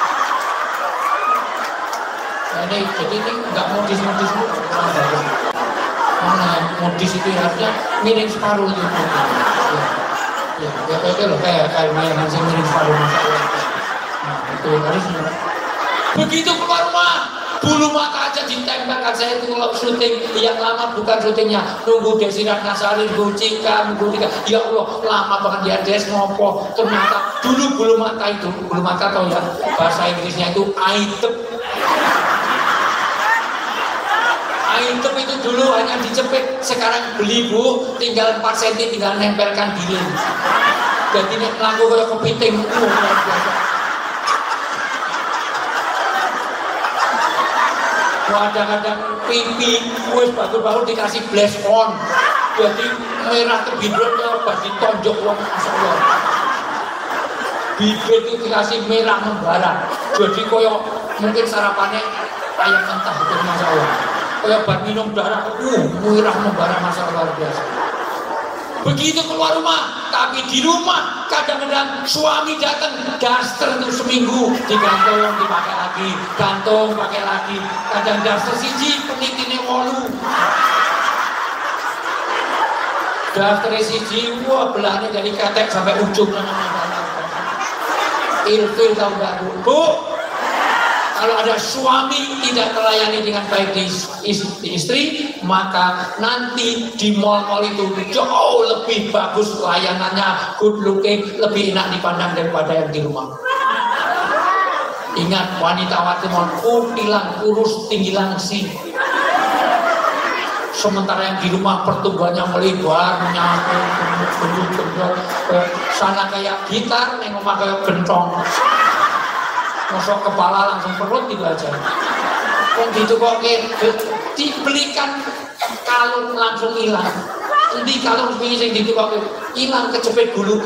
S5: Jadi ini nggak modis-modis kurang bagus. Mana modis itu harusnya miring separuh itu. Ya kayak loh kayak main hasil miring separuh Masya Allah. Nah itu harusnya. Begitu keluar rumah, bulu mata aja ditempelkan. Saya itu kalau syuting yang lama bukan syutingnya, nunggu Desi Ratnasari, nunggu Cika. Ya Allah, lama banget dia des ngopo. Ternyata dulu bulu mata tau ya, bahasa Inggrisnya itu item. Item itu dulu hanya dijepit, sekarang beli Bu, tinggal 4 cm, tinggal nempelkan di lem. Jadi ini melaku kayak kepiting. Luar biasa. Kadang-kadang pipi, wes baru-baru dikasih blast on, jadi merah kebidrotnya obat ditonjok wong Masya Allah. Bibir itu dikasih merah membara, jadi koyok mungkin sarapannya ayam mentah itu Masya Allah. Koyok obat minum darah, merah membara Masya Allah biasa. Begitu keluar rumah, tapi di rumah kadang-kadang suami datang daster itu seminggu digantung dipakai lagi, gantung pakai lagi, kadang daster siji penitine 8. Daster siji, wah belahnya dari ketek sampai ujung. Ilfil tahu nggak Bu? Kalau ada suami tidak terlayani dengan baik di istri, maka nanti di mal-mal itu jauh lebih bagus layanannya, good looking, lebih enak dipandang daripada yang di rumah. Ingat, wanita mau kutilan, kurus, tinggi langsing. Sementara yang di rumah pertumbuhannya melebar, menyatu, sana kayak gitar, yang rumah kayak gentong. Masuk kepala langsung perut gitu aja. Kok gitu kok dibelikan kalung langsung hilang. Nanti kalung sebenarnya yang gitu kok hilang kejepit gulu.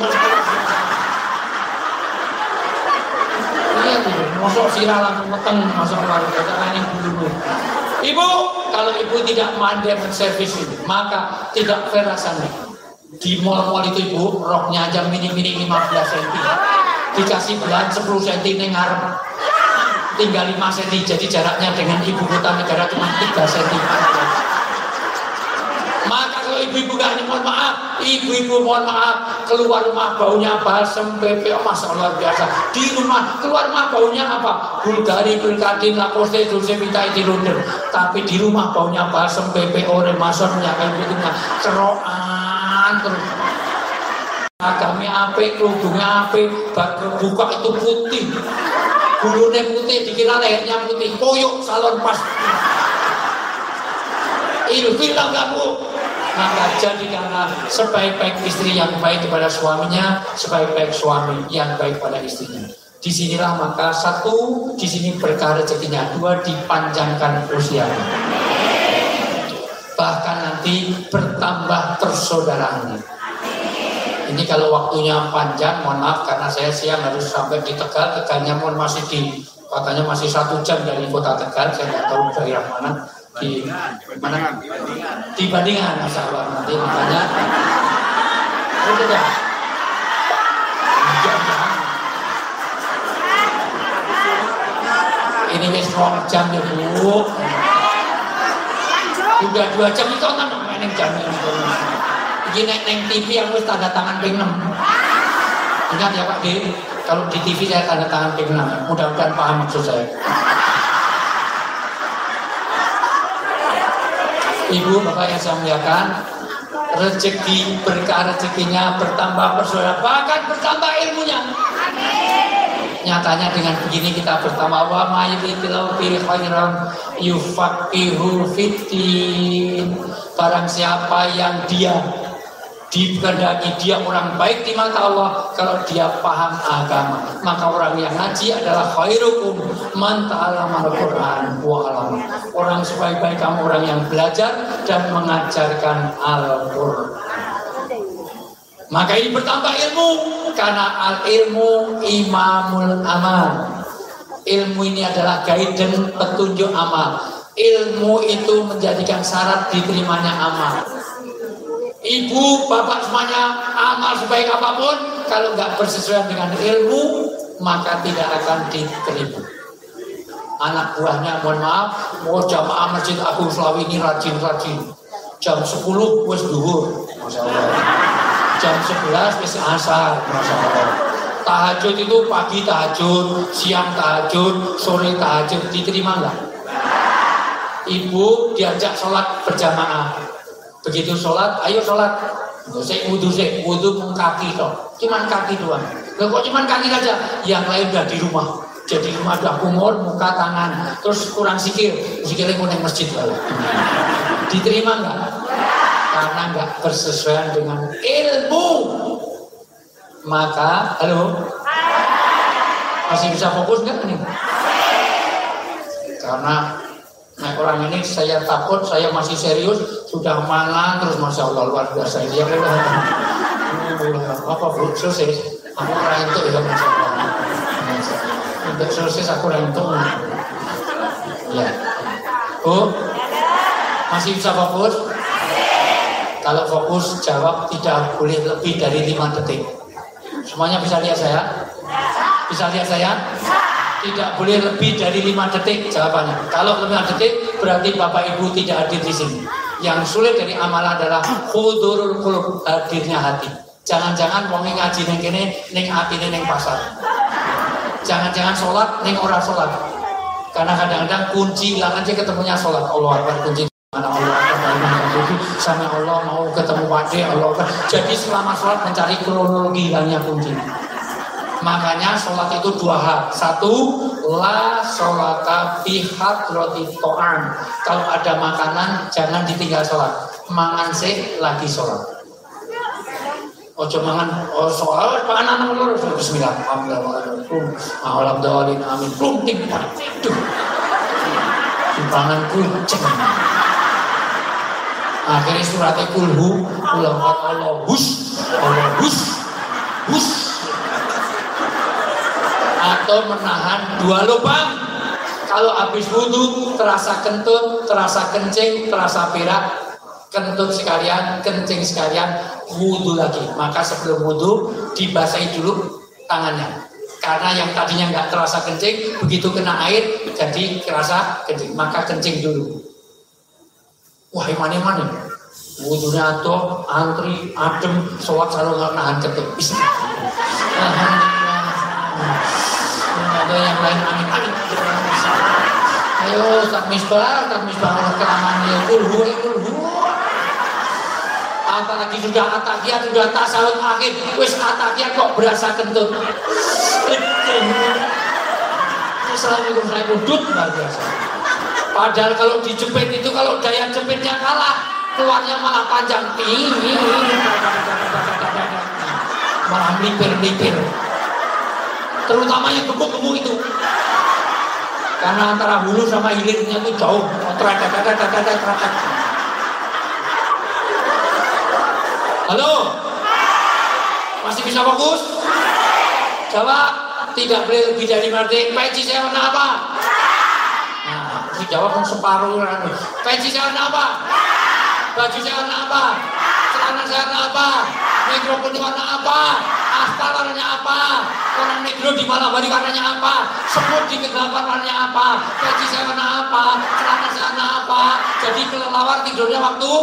S5: Iya tuh, masuk sirah langsung meteng masuk keluarga karena yang gulu. Ibu, kalau ibu tidak mandai menservis ini, maka tidak fair rasanya. Di mall-mall itu ibu, roknya aja mini-mini 15 cm. Dikasih belan 10 cm nengar, tinggal 5 cm, jadi jaraknya dengan ibu kota negara cuma 3 cm. Maka kalau ibu-ibu gak ini mohon maaf, ibu-ibu mohon maaf, keluar rumah baunya balsem, PP, Masya Allah biasa. Di rumah, keluar rumah baunya apa? Bulgari, Bulgardin, Lacoste, Dolce Vita, Etilunder. Tapi di rumah baunya balsem, PP, Remason, kayak gitu, keroan terus. Agamnya apik, kerudungnya apik, baru buka itu putih, bulunya putih, dikira lehernya putih, koyok salon pas. Ilfil tau gak Bu? Maka jadikanlah sebaik-baik istri yang baik kepada suaminya, sebaik-baik suami yang baik pada istrinya. Disinilah maka satu, di sini berkah rezekinya, 2 dipanjangkan usianya. Bahkan nanti bertambah persaudaraan. Ini kalau waktunya panjang, mohon maaf karena saya siang harus sampai di Tegal. Tegalnya mohon masih katanya masih 1 jam dari kota Tegal. Saya nggak tahu dari yang mana. Di mana? Di Bandingan, Masya Allah. Nanti makanya. Udah. Ini wis 2 jam ya Bu. Udah 2 jam itu kan mainin jam itu. Ini neng TV yang harus tanda tangan ping 6. Ingat ya Pak D, kalau di TV saya tanda tangan ping 6. Mudah-mudahan paham maksud saya. Ibu Bapak yang saya muliakan, rezeki berkah rezekinya bertambah bersaudara, bahkan bertambah ilmunya. Nyatanya dengan begini kita bertambah wa mayyidillahu fi khairan yufaqihu fiddin. Barang siapa yang dia dikehendaki dia orang baik di mata Allah kalau dia paham agama. Maka orang yang ngaji adalah khairukum man ta'allamal Qur'an wa 'allama. Orang sebaik-baik kamu orang yang belajar dan mengajarkan Al-Qur'an. Maka ini bertambah ilmu karena al-ilmu imamul amal. Ilmu ini adalah guidance, petunjuk amal. Ilmu itu menjadikan syarat diterimanya amal. Ibu, bapak semuanya amal sebaik apapun, kalau nggak bersesuaian dengan ilmu, maka tidak akan diterima. Anak buahnya, mohon maaf, mau jamaah Masjid Agung Slawi ini rajin-rajin. Jam 10 wis duhur, Masya Allah. Jam 11 wis asar, Masya Allah. Tahajud itu pagi tahajud, siang tahajud, sore tahajud, diterima nggak? Ibu diajak sholat berjamaah. Begitu sholat, ayo sholat. Wudhu pun kaki toh, cuman kaki doang. Kok cuman kaki aja? Yang lain udah di rumah. Jadi rumah udah kumur, muka, tangan, terus kurang sikilnya mau naik masjid lalu. Diterima nggak? Karena nggak bersesuaian dengan ilmu. Maka, halo, masih bisa fokus nggak nih? Karena nah, orang ini saya takut, saya masih serius, sudah mana terus Masya Allah luar biasa ini. Apa bu, sukses? Aku orang itu ya Masya Allah. Untuk sukses aku orang itu. Ya, bu, masih bisa fokus? Kalau fokus jawab tidak boleh lebih dari 5 detik. Semuanya bisa lihat saya? Bisa lihat saya? Tidak boleh lebih dari 5 detik jawabannya. Kalau 5 detik berarti Bapak Ibu tidak hadir di sini. Yang sulit dari amal adalah hudurul qulub, hadirnya hati. Jangan-jangan wong ngaji ning kene ning atine ning pasar. Jangan-jangan sholat ning ora sholat. Karena kadang-kadang kunci hilang aja ketemunya sholat. Allah Akbar, kunci mana Allah Akbar, sama Allah mau ketemu Pakde Allah Akbar. Jadi selama sholat mencari kronologi hilangnya kunci. Makanya sholat itu 2 hal. 1, la sholata fi hadrati ta'am. Kalau ada makanan jangan ditinggal sholat. Mangan sih lagi sholat. Ojo mangan, sholat panganan lurus. Bismillah, alhamdulillah, amin. Plunting, aduh. Timbangan kucing. Akhirnya suratnya kulhu, Allah hus, hus. Atau menahan 2 lubang. Kalau habis wudhu terasa kentut, terasa kencing, terasa berak, kentut sekalian, kencing sekalian, wudhu lagi. Maka sebelum wudhu dibasahi dulu tangannya. Karena yang tadinya nggak terasa kencing, begitu kena air jadi terasa kencing. Maka kencing dulu. Wah, mana-mana. Wudhunya atuh, antri, adem, sholat selalu nggak nahan kentut. Alhamdulillah. Ada yang lain amin. Ayo tak misbah kelamaan ya kulhu. Apalagi sudah atakiyat, sudah tasawuf akhir, wis atakiyat kok berasa kentut. Assalamualaikum saya kudut luar biasa. Padahal kalau dijepit itu kalau daya jepitnya kalah, keluarnya malah panjang. Malah melipir. Terutama yang gemuk-gemuk itu. Karena antara hulu sama hilirnya itu jauh. Halo? Masih bisa fokus? Jawab, tidak boleh lebih dari berarti. Peci saya warna apa? Nah, jawab yang separuh. Peci saya warna apa? Baju saya warna apa? Celana saya warna apa? Mikrofon warna apa? Aspal warnanya apa? Orang negro di malam hari warnanya apa? Semut di kegelapan warnanya apa? Peci saya warna apa? Celana saya warna apa? Jadi kelelawar tidurnya waktu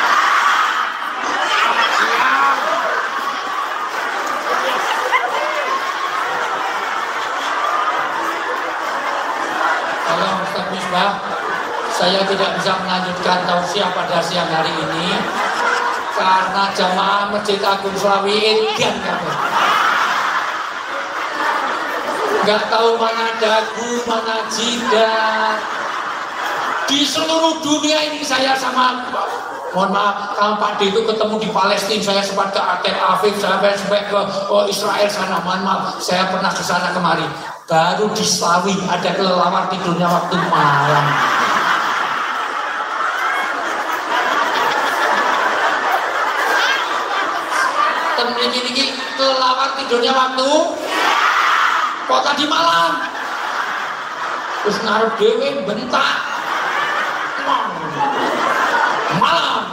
S5: Tolong Ustaz Misbah, saya tidak bisa melanjutkan tausiah pada siang hari ini karena jamaah Masjid Agung Slawi edan kabeh. Enggak tahu mana dagu, mana jidat. Di seluruh dunia ini saya sama Mohon maaf, kalau Pak D itu ketemu di Palestina, saya sempat ke Tel Aviv, sampai ke Israel sana. Mohon maaf, saya pernah ke sana kemari. Baru di Slawi ada kelelawar tidurnya waktu malam. Temen ini kelelawar tidurnya waktu kok tadi malam. Terus naruh dewe bentak. Malam.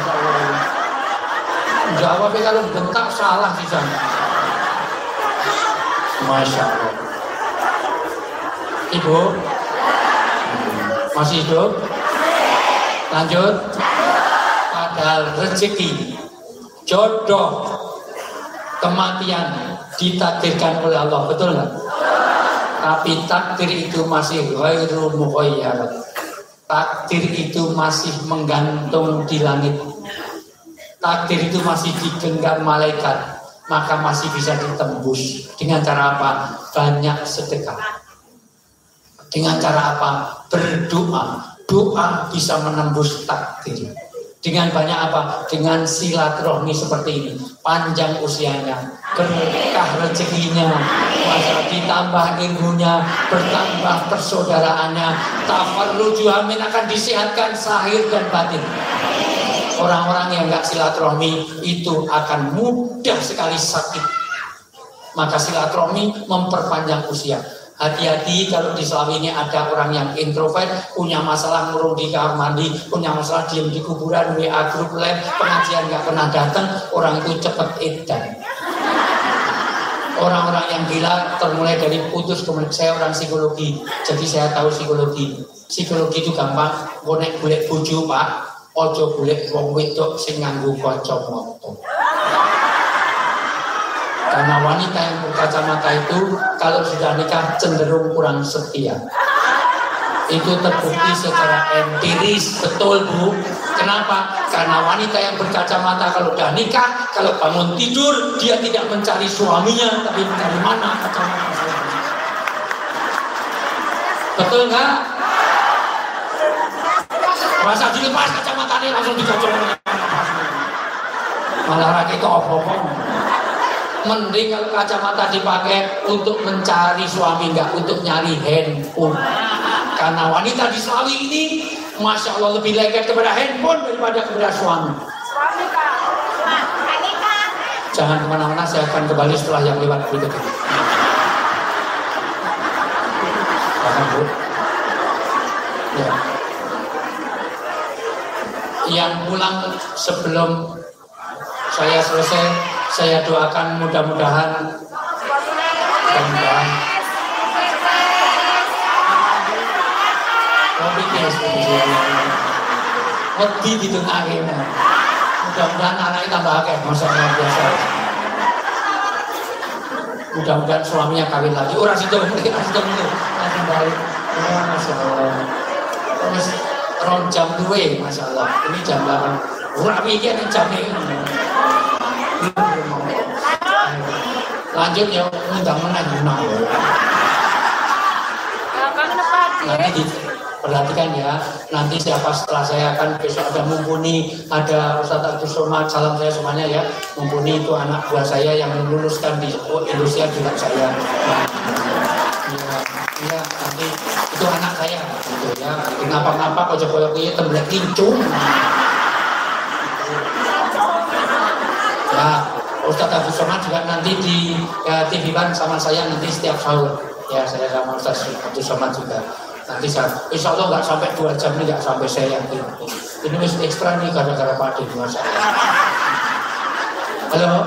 S5: Jawabnya kalau bentak salah di sana. Masya Allah. Ibu masih hidup? Lanjut. Padahal rezeki, jodoh, kematian ditakdirkan oleh Allah, betul nggak? Tapi takdir itu masih ghairu mughayyar. Takdir itu masih menggantung di langit. Takdir itu masih digenggam malaikat, maka masih bisa ditembus. Dengan cara apa? Banyak sedekah. Dengan cara apa? Berdoa. Doa bisa menembus takdir. Dengan banyak apa? Dengan silaturahmi seperti ini. Panjang usianya, berkah rezekinya, masa ditambah ilmunya, bertambah persaudaraannya, tafarruju amin, akan disehatkan zahir dan batin. Orang-orang yang nggak silaturahmi itu akan mudah sekali sakit. Maka silaturahmi memperpanjang usia. Hati-hati kalau di Slawi ini ada orang yang introvert, punya masalah ngurung di kamar mandi, punya masalah diem di kuburan, WA grup live, pengajian nggak pernah datang, orang itu cepat edan. Orang-orang yang gila termulai dari putus, kemudian saya orang psikologi, jadi saya tahu psikologi. Psikologi itu gampang, bonek golek bojo Pak, ojo golek wong wedok sing nganggo kacamata. Karena wanita yang berkacamata itu kalau sudah nikah cenderung kurang setia. Itu terbukti secara empiris, betul Bu. Kenapa? Karena wanita yang berkacamata kalau sudah nikah, kalau bangun tidur dia tidak mencari suaminya, tapi mencari mana kacamata saya. Betul nggak? Masa dilepas kacamatanya langsung dikacamata. Malah rakyat itu apa-apa. Mending kalau kacamata dipakai untuk mencari suami, enggak untuk nyari handphone. Karena wanita di Slawi ini, Masya Allah, lebih lengket kepada handphone daripada kepada suami. Jangan kemana-mana, saya akan kembali setelah yang lewat berikut ini. Ya. Yang pulang sebelum saya selesai, saya doakan mudah-mudahan lebih di tengah ini. Mudah-mudahan anaknya tambah akeh, masalah biasa. Mudah-mudahan suaminya kawin lagi. Orang situ mulai, langsung balik. Masya Allah. Terus ron jam 2, Masya Allah. Ini jam 8. Orang mikir jam ini. Lanjut ya, undang menang. Nanti perhatikan ya, nanti siapa setelah saya akan besok ada Mumpuni, ada Ustadz Abdul Somad, salam saya semuanya ya. Mumpuni itu anak buah saya yang meluluskan di Indonesia juga saya. Iya, nanti itu anak saya gitu ya. Kenapa-napa kok coba punya tembelak lincung. Ya, Ustadz Abdul Somad juga nanti di TV One sama saya nanti setiap sahur. Ya, saya sama Ustadz Abdul Somad juga. Nanti saya, insya Allah nggak sampai 2 jam ini, nggak sampai saya yakin. Ini masih ekstra nih gara-gara Pak Adi masa. Halo,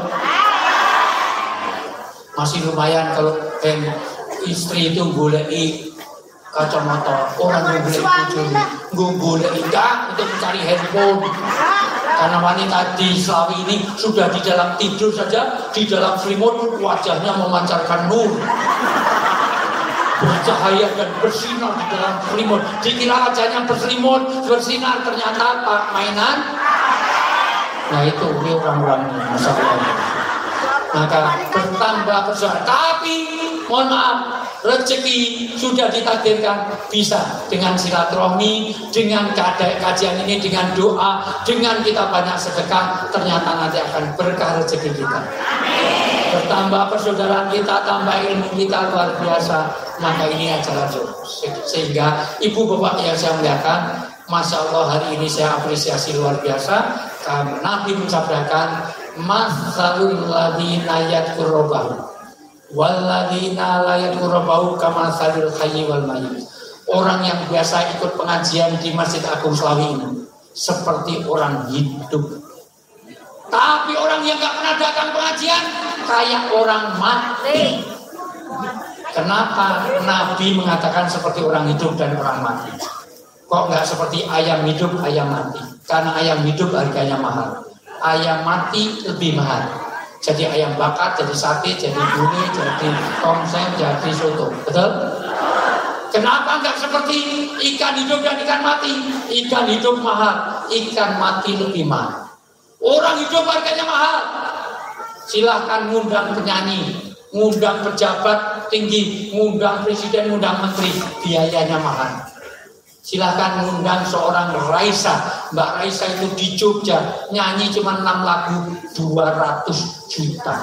S5: masih lumayan kalau istri itu goleki kacamata, orang goleki enggak untuk mencari handphone. Karena wanita di Slawi ini sudah di dalam tidur saja, di dalam selimut wajahnya memancarkan nur, bercahaya dan bersinar di dalam selimut. Dikira wajahnya berselimut, bersinar, ternyata Pak mainan. Nah itu ini orang-orangnya, masalah. Maka bertambah persoalan. Tapi mohon maaf, rezeki sudah ditakdirkan, bisa dengan silaturahmi, dengan kajian ini, dengan doa, dengan kita banyak sedekah, ternyata nanti akan berkah rezeki kita. Bertambah persaudaraan kita, tambah ilmu kita luar biasa, maka ini acara sehingga ibu bapak yang saya muliakan, Masya Allah hari ini saya apresiasi luar biasa karena Nabi mensabdakan masalul ladina yadkurrobahu walladzina la yadhkuruhu kama salil hayy wal mayyit. Orang yang biasa ikut pengajian di Masjid Agung Slawi ini seperti orang hidup. Tapi orang yang gak pernah datang pengajian kayak orang mati. Kenapa Nabi mengatakan seperti orang hidup dan orang mati? Kok gak seperti ayam hidup, ayam mati? Karena ayam hidup harganya mahal, ayam mati lebih mahal. Jadi ayam bakar, jadi sate, jadi gulai, jadi tongseng, jadi soto. Betul? Kenapa enggak seperti ikan hidup dan ikan mati? Ikan hidup mahal, ikan mati lebih mahal. Orang hidup harganya mahal. Silahkan ngundang penyanyi, ngundang pejabat tinggi, ngundang presiden, ngundang menteri, biayanya mahal. Silahkan mengundang seorang Raisa. Mbak Raisa itu di Jogja nyanyi cuma 6 lagu 200 juta.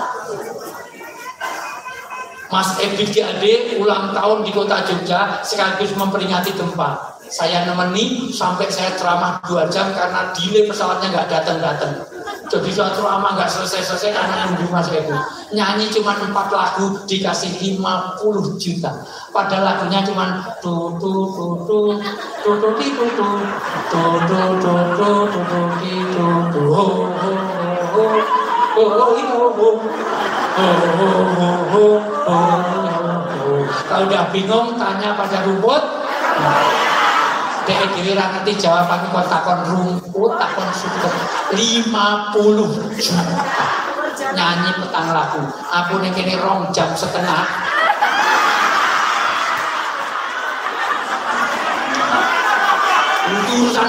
S5: Mas Ebit Ade ulang tahun di kota Jogja sekaligus memperingati gempa. Saya nemeni sampai saya ceramah 2 jam karena delay pesawatnya nggak datang-datang. Jadi saya ceramah nggak selesai-selesai karena nunggu Mas Ebit. Nyanyi cuma 4 lagu dikasih 50 juta. Padahal lagunya cuma kalau udah bingung tanya pada rumput. Dek giliran nanti jawaban kok takon rumput, takon suket 50 juta. Nyanyi petang lagu. Aku nek kene 2,5 jam. Urusan.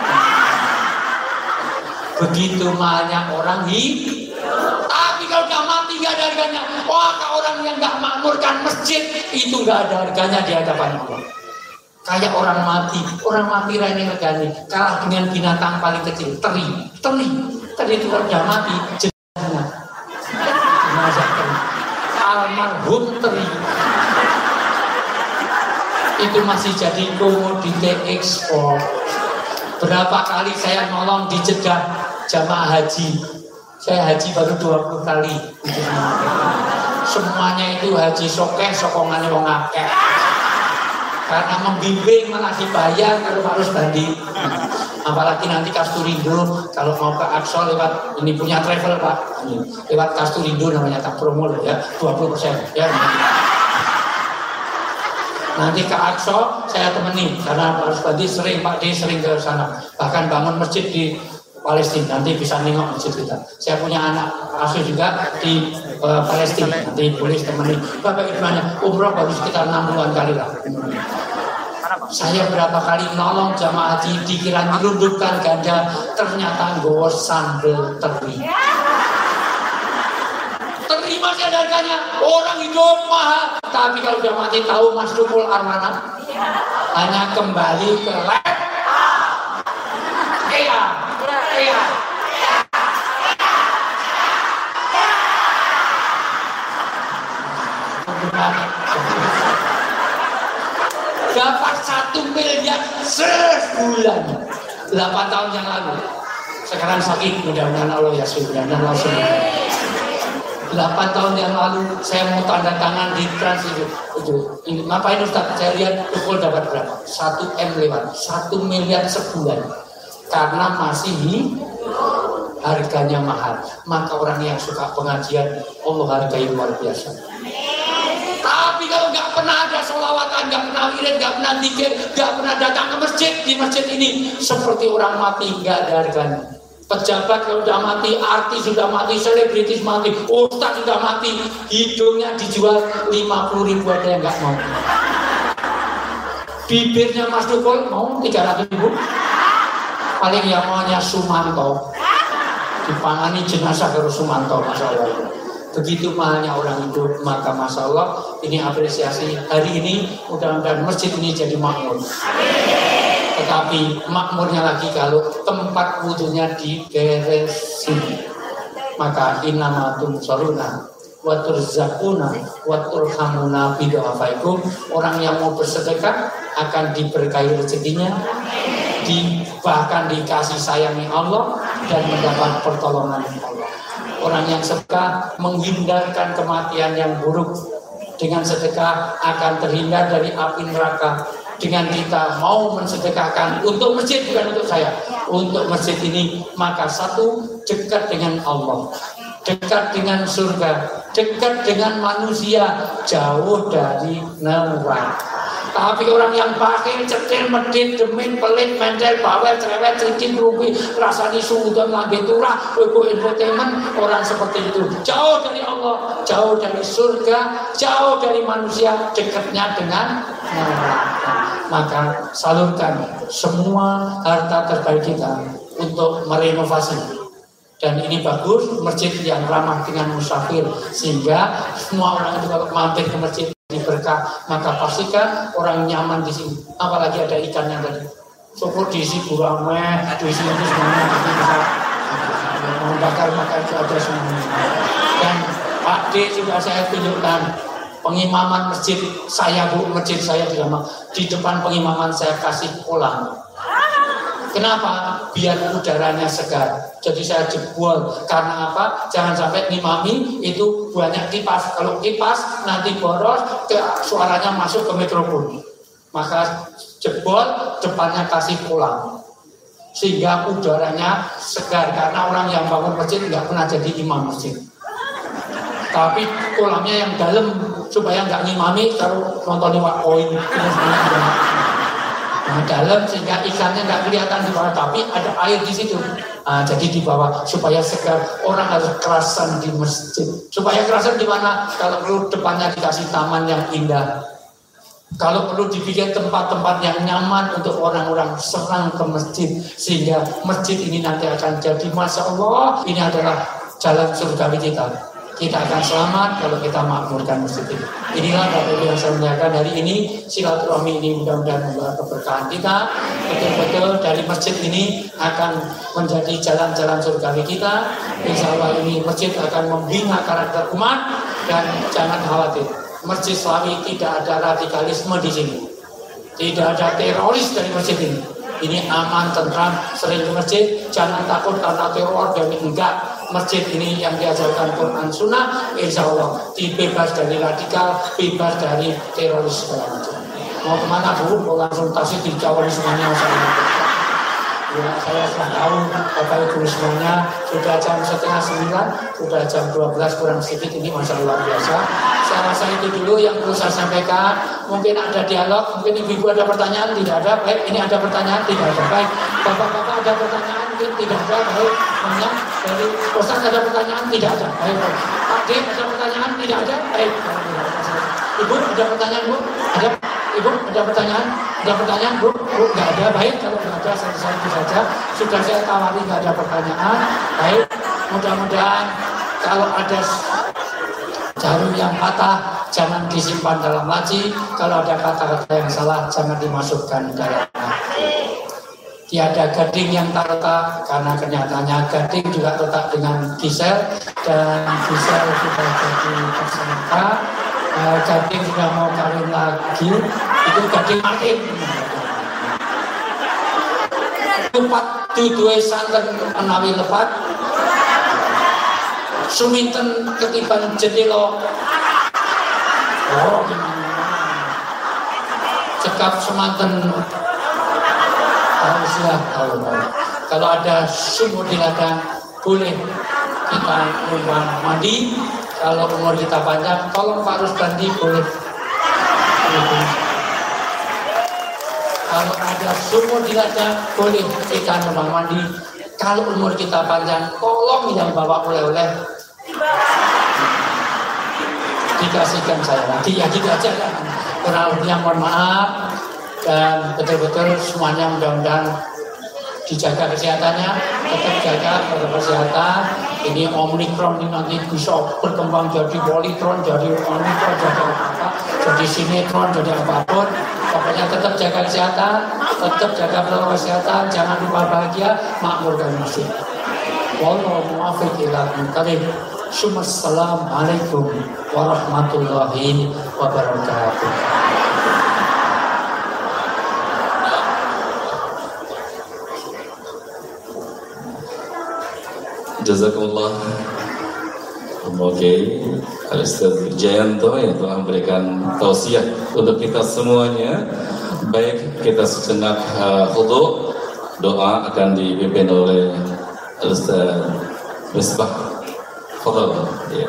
S5: Begitu mahalnya orang tapi kalau udah mati gak ada harganya. Wah, orang yang gak makmurkan masjid itu gak ada harganya di hadapan Allah. Kayak orang mati ini harganya kalah dengan binatang paling kecil, teri itu udah mati jenazahnya. Almarhum teri itu masih jadi komoditi ekspor. Berapa kali saya nolong di Jeddah jamaah haji. Saya haji baru 20 kali. Semuanya itu haji sokeh, sokongannya wong akeh. Karena membimbing malah dibayar kalau harus bandi. Apalagi nanti Kasturindo kalau mau ke Aqsa lewat ini punya travel Pak. Lewat Kasturindo namanya tak promo ya 20% ya. Nanti ke Aqsa saya temani karena harus bandi sering Pak D sering ke sana. Bahkan bangun masjid di Palestina, nanti bisa nengok masjid kita. Saya punya anak asuh juga di Palestina, nanti boleh temani. Bapak Ibunya umroh baru sekitar 60-an kali lah. Saya berapa kali nolong jamaah haji dikira nyelundupkan ganja, ternyata nggawa sambel teri. Teri masih ada harganya. Orang hidup mahal, tapi kalau udah mati tahu Mas Dukul Armana hanya kembali ke lab. Iya. Dapat 1 miliar sebulan 8 tahun yang lalu. Sekarang sakit, mudah-mudahan Allah ya sudah dan langsung 8 tahun yang lalu saya mau tanda tangan di Trans itu. Ngapain Ustaz? Saya lihat Tukul dapat berapa? 1 M lewat 1 miliar sebulan. Karena masih harganya mahal. Maka orang yang suka pengajian Allah hargai luar biasa. Tapi kalau nggak pernah ada sholawatan, nggak pernah wirid, nggak pernah zikir, nggak pernah datang ke masjid, di masjid ini seperti orang mati, nggak ada harganya. Pejabat kalau sudah mati, artis sudah mati, selebritis mati, ustaz sudah mati, hidungnya dijual 50.000 ada yang nggak mau. Bibirnya Mas Dukul mau 300.000. Paling yang maunya Sumanto, dipangani jenazah ke Sumanto, Masya Allah. begitu mahalnya orang hidup. Maka Masya Allah, ini apresiasi hari ini, mudah-mudahan masjid ini jadi makmur. Tetapi makmurnya lagi kalau tempat wudhunya diberesin. Maka innamatun soruna wa turzaquna wa turhamuna bidu'afaikum. Orang yang mau bersedekah akan diberkahi rezekinya, bahkan dikasih sayangi Allah dan mendapat pertolongan Allah. Orang yang sedekah menghindarkan kematian yang buruk. Dengan sedekah akan terhindar dari api neraka. Dengan kita mau mensedekahkan untuk masjid, bukan untuk saya, untuk masjid ini, maka satu, dekat dengan Allah, dekat dengan surga, dekat dengan manusia, jauh dari neraka. Tapi orang yang pakai cetil, medit, demin, pelit, mentel, bawel, cerewet, cericin, rugi, rasani suudon, lambe turah, infotainment, orang seperti itu jauh dari Allah, jauh dari surga, jauh dari manusia, dekatnya dengan neraka. Maka salurkan semua harta terbaik kita untuk merenovasi. Dan ini bagus, masjid yang ramah dengan musafir, sehingga semua orang itu kalau mampir ke masjid berkah, maka pastikan orang nyaman di sini. Apalagi ada ikannya tadi, syukur diisi gurame, diisi itu semuanya, bisa membakar makan itu ada semuanya. Dan Pak D juga saya tunjukkan pengimaman masjid saya, Bu, masjid saya di depan pengimaman saya kasih kolam. Kenapa? Biar udaranya segar. Jadi saya jebol. Karena apa? Jangan sampai ngimami itu banyak kipas. Kalau kipas nanti boros, suaranya masuk ke mikrofon. Maka jebol, depannya kasih kolam. Sehingga udaranya segar. Karena orang yang bangun masjid nggak pernah jadi imam masjid. Tapi kolamnya yang dalam supaya nggak ngimami kalau nonton lewat koin. Nah, dalam sehingga ikannya nggak kelihatan di bawah, tapi ada air di situ. Jadi di bawah supaya segar. Orang harus kerasan di masjid. Supaya kerasan di mana? Kalau perlu depannya dikasih taman yang indah. Kalau perlu dibikin tempat-tempat yang nyaman untuk orang-orang serang ke masjid, sehingga masjid ini nanti akan jadi, Masya Allah, ini adalah jalan surgawi kita. Kita akan selamat kalau kita makmurkan masjid ini. Inilah Bapak Ibu yang saya muliakan, hari ini silaturahmi ini mudah-mudahan membawa keberkahan kita. Betul-betul dari masjid ini akan menjadi jalan-jalan surgawi kita. Insya Allah ini masjid akan membina karakter umat. Dan jangan khawatir, Masjid Slawi tidak ada radikalisme di sini. Tidak ada teroris dari masjid ini. Ini aman, tentram, sering ke masjid, jangan takut karena teror dan enggak. Masjid ini yang diajarkan Quran Sunnah, insya Allah dibebas dari radikal, bebas dari teroris segala macam. Mau kemana Bu? Mau langsung tasik dijawab semuanya. Ya, saya sudah tahu Bapak Ibu semuanya sudah jam 8:30, sudah jam 12 kurang sedikit, ini Masya Allah biasa. Saya rasa itu dulu yang perlu saya sampaikan. Mungkin ada dialog, mungkin ibu-ibu ada pertanyaan, tidak ada. Baik, ini ada pertanyaan, tidak ada. Baik, bapak-bapak ada pertanyaan, mungkin tidak ada. Baik, banyak dari Ustaz ada pertanyaan, tidak ada. Baik, baik. Pak D ada pertanyaan, tidak ada. Baik, Ibu ada pertanyaan, Bu? Ada? Ibu ada pertanyaan? Ada pertanyaan, Bu? Bu, nggak ada. Baik, kalau nggak ada, saya itu saja. Sudah saya tawari nggak ada pertanyaan. Baik, mudah-mudahan kalau ada jarum yang patah, jangan disimpan dalam laci. Kalau ada kata-kata yang salah, jangan dimasukkan dalam hati. Tiada gading yang tak retak, karena kenyataannya gading juga retak dengan Gisel, dan Gisel sudah jadi tersangka. Gading sudah mau kawin lagi, itu gading Martin. Lepat dudue santen menawi lepat, suminten ketiban jendela. Oh, cekap semanten haruslah tahu. Kalau ada sumur di ladang, boleh kita numpang mandi. Kalau umur kita panjang, tolong Pak Rusbandi boleh. Kalau ada sumur di ladang, boleh kita numpang mandi. Kalau umur kita panjang, tolong yang bawa oleh-oleh dikasihkan saya lagi, ya gitu aja kan. Kurang lebihnya mohon maaf, dan betul-betul semuanya mudah-mudahan dijaga kesehatannya, tetap jaga protokol kesehatan. ini Omikron ini nanti bisa berkembang jadi Politron, jadi Omikron, jadi apa, jadi sinetron, jadi apapun. Pokoknya tetap jaga kesehatan, tetap jaga protokol kesehatan, jangan lupa bahagia, makmur dan masih. Wallahu muwaffiq ila aqwamit. Assalamualaikum warahmatullahi wabarakatuh.
S1: Jazakumullah. Oke, Al-Ustaz Wijayanto yang telah memberikan tausiah untuk kita semuanya. Baik, kita sejenak khudu. Doa akan dipimpin oleh Al-Ustaz Misbah. Fadhal. Ya.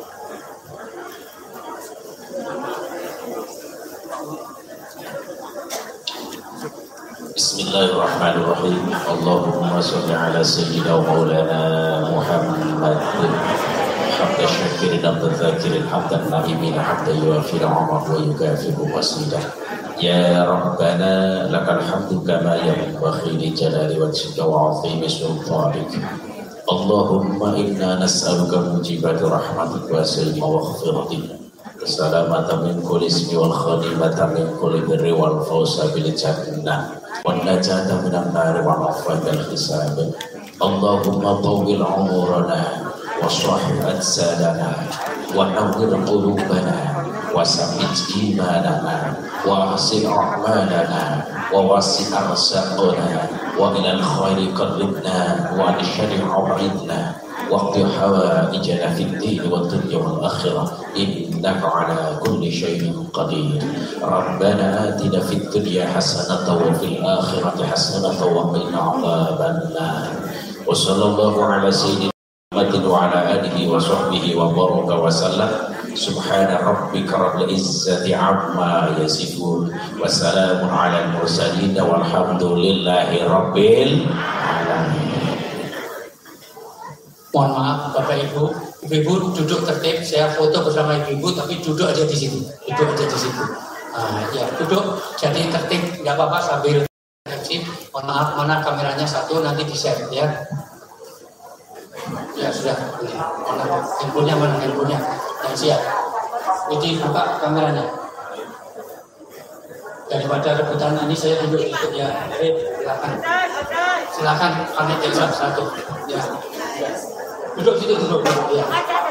S2: Bismillahirrahmanirrahim. Allahumma sholli ala sayyidina wa maulana Muhammad. Hamdan syakirin hamdan zakirin hamdan na'imin hamdan yuafir amah wa yukafiru wasidah. Ya Rabbana lakal hamdu kama yanbaghi li jalali wajhika wa 'azimi sultanik. Allahumma inna nas'aluka mujibati rahmatik wa salima wa khfiratik. Salamatan min kulli ismi wal khanimatan min kulli birri wal fawza bil jannah. والنجاة من النار وعفوك الحساب. اللهم طول عمرنا وصحح أجسادنا ونور قلوبنا وثبت إيماننا وأحسن أعمالنا ووسع أرزاقنا وإلى الخير قربنا وعن الشر أبعدنا واقض حوائجنا في الدين والدنيا والآخرة إنك على كل شيء قدير. ربنا آتنا في الدنيا حسنة وفي الآخرة حسنة وقنا عذاب النار. وصلى الله على سيدنا محمد وعلى آله وصحبه وبارك وسلم. سبحان ربك رب العزة عما يصفون وسلام على المرسلين والحمد لله رب العالمين.
S5: Mohon maaf Bapak Ibu, Ibu duduk tertib. Saya foto bersama Ibu, tapi duduk aja di situ, duduk aja di situ. Ya duduk, jadi tertib, nggak apa-apa sambil MC. Mohon maaf, mana kameranya satu nanti di share ya. Ya sudah, mana handphonenya mana handphonenya? Yang siap. Jadi buka kameranya. Daripada rebutan ini saya duduk ikut ya. Silakan panitia satu. Ya. Duduk situ duduk ya.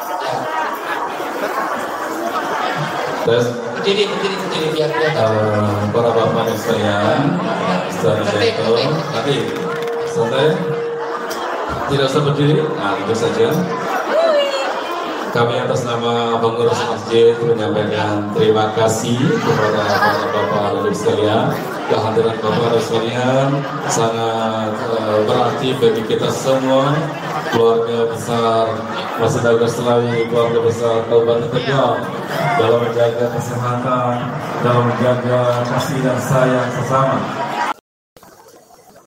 S5: Berdiri biar
S1: para bapak dan sekalian, nanti santai, tidak usah berdiri, nah itu saja. Kami atas nama pengurus masjid menyampaikan terima kasih kepada para bapak dan sekalian. Kehadiran bapak dan sekalian sangat berarti bagi kita semua. Keluarga besar Masjid Al-Ghaslawi, keluarga besar Kabupaten Tegal, dalam menjaga kesehatan, dalam menjaga kasih dan sayang sesama.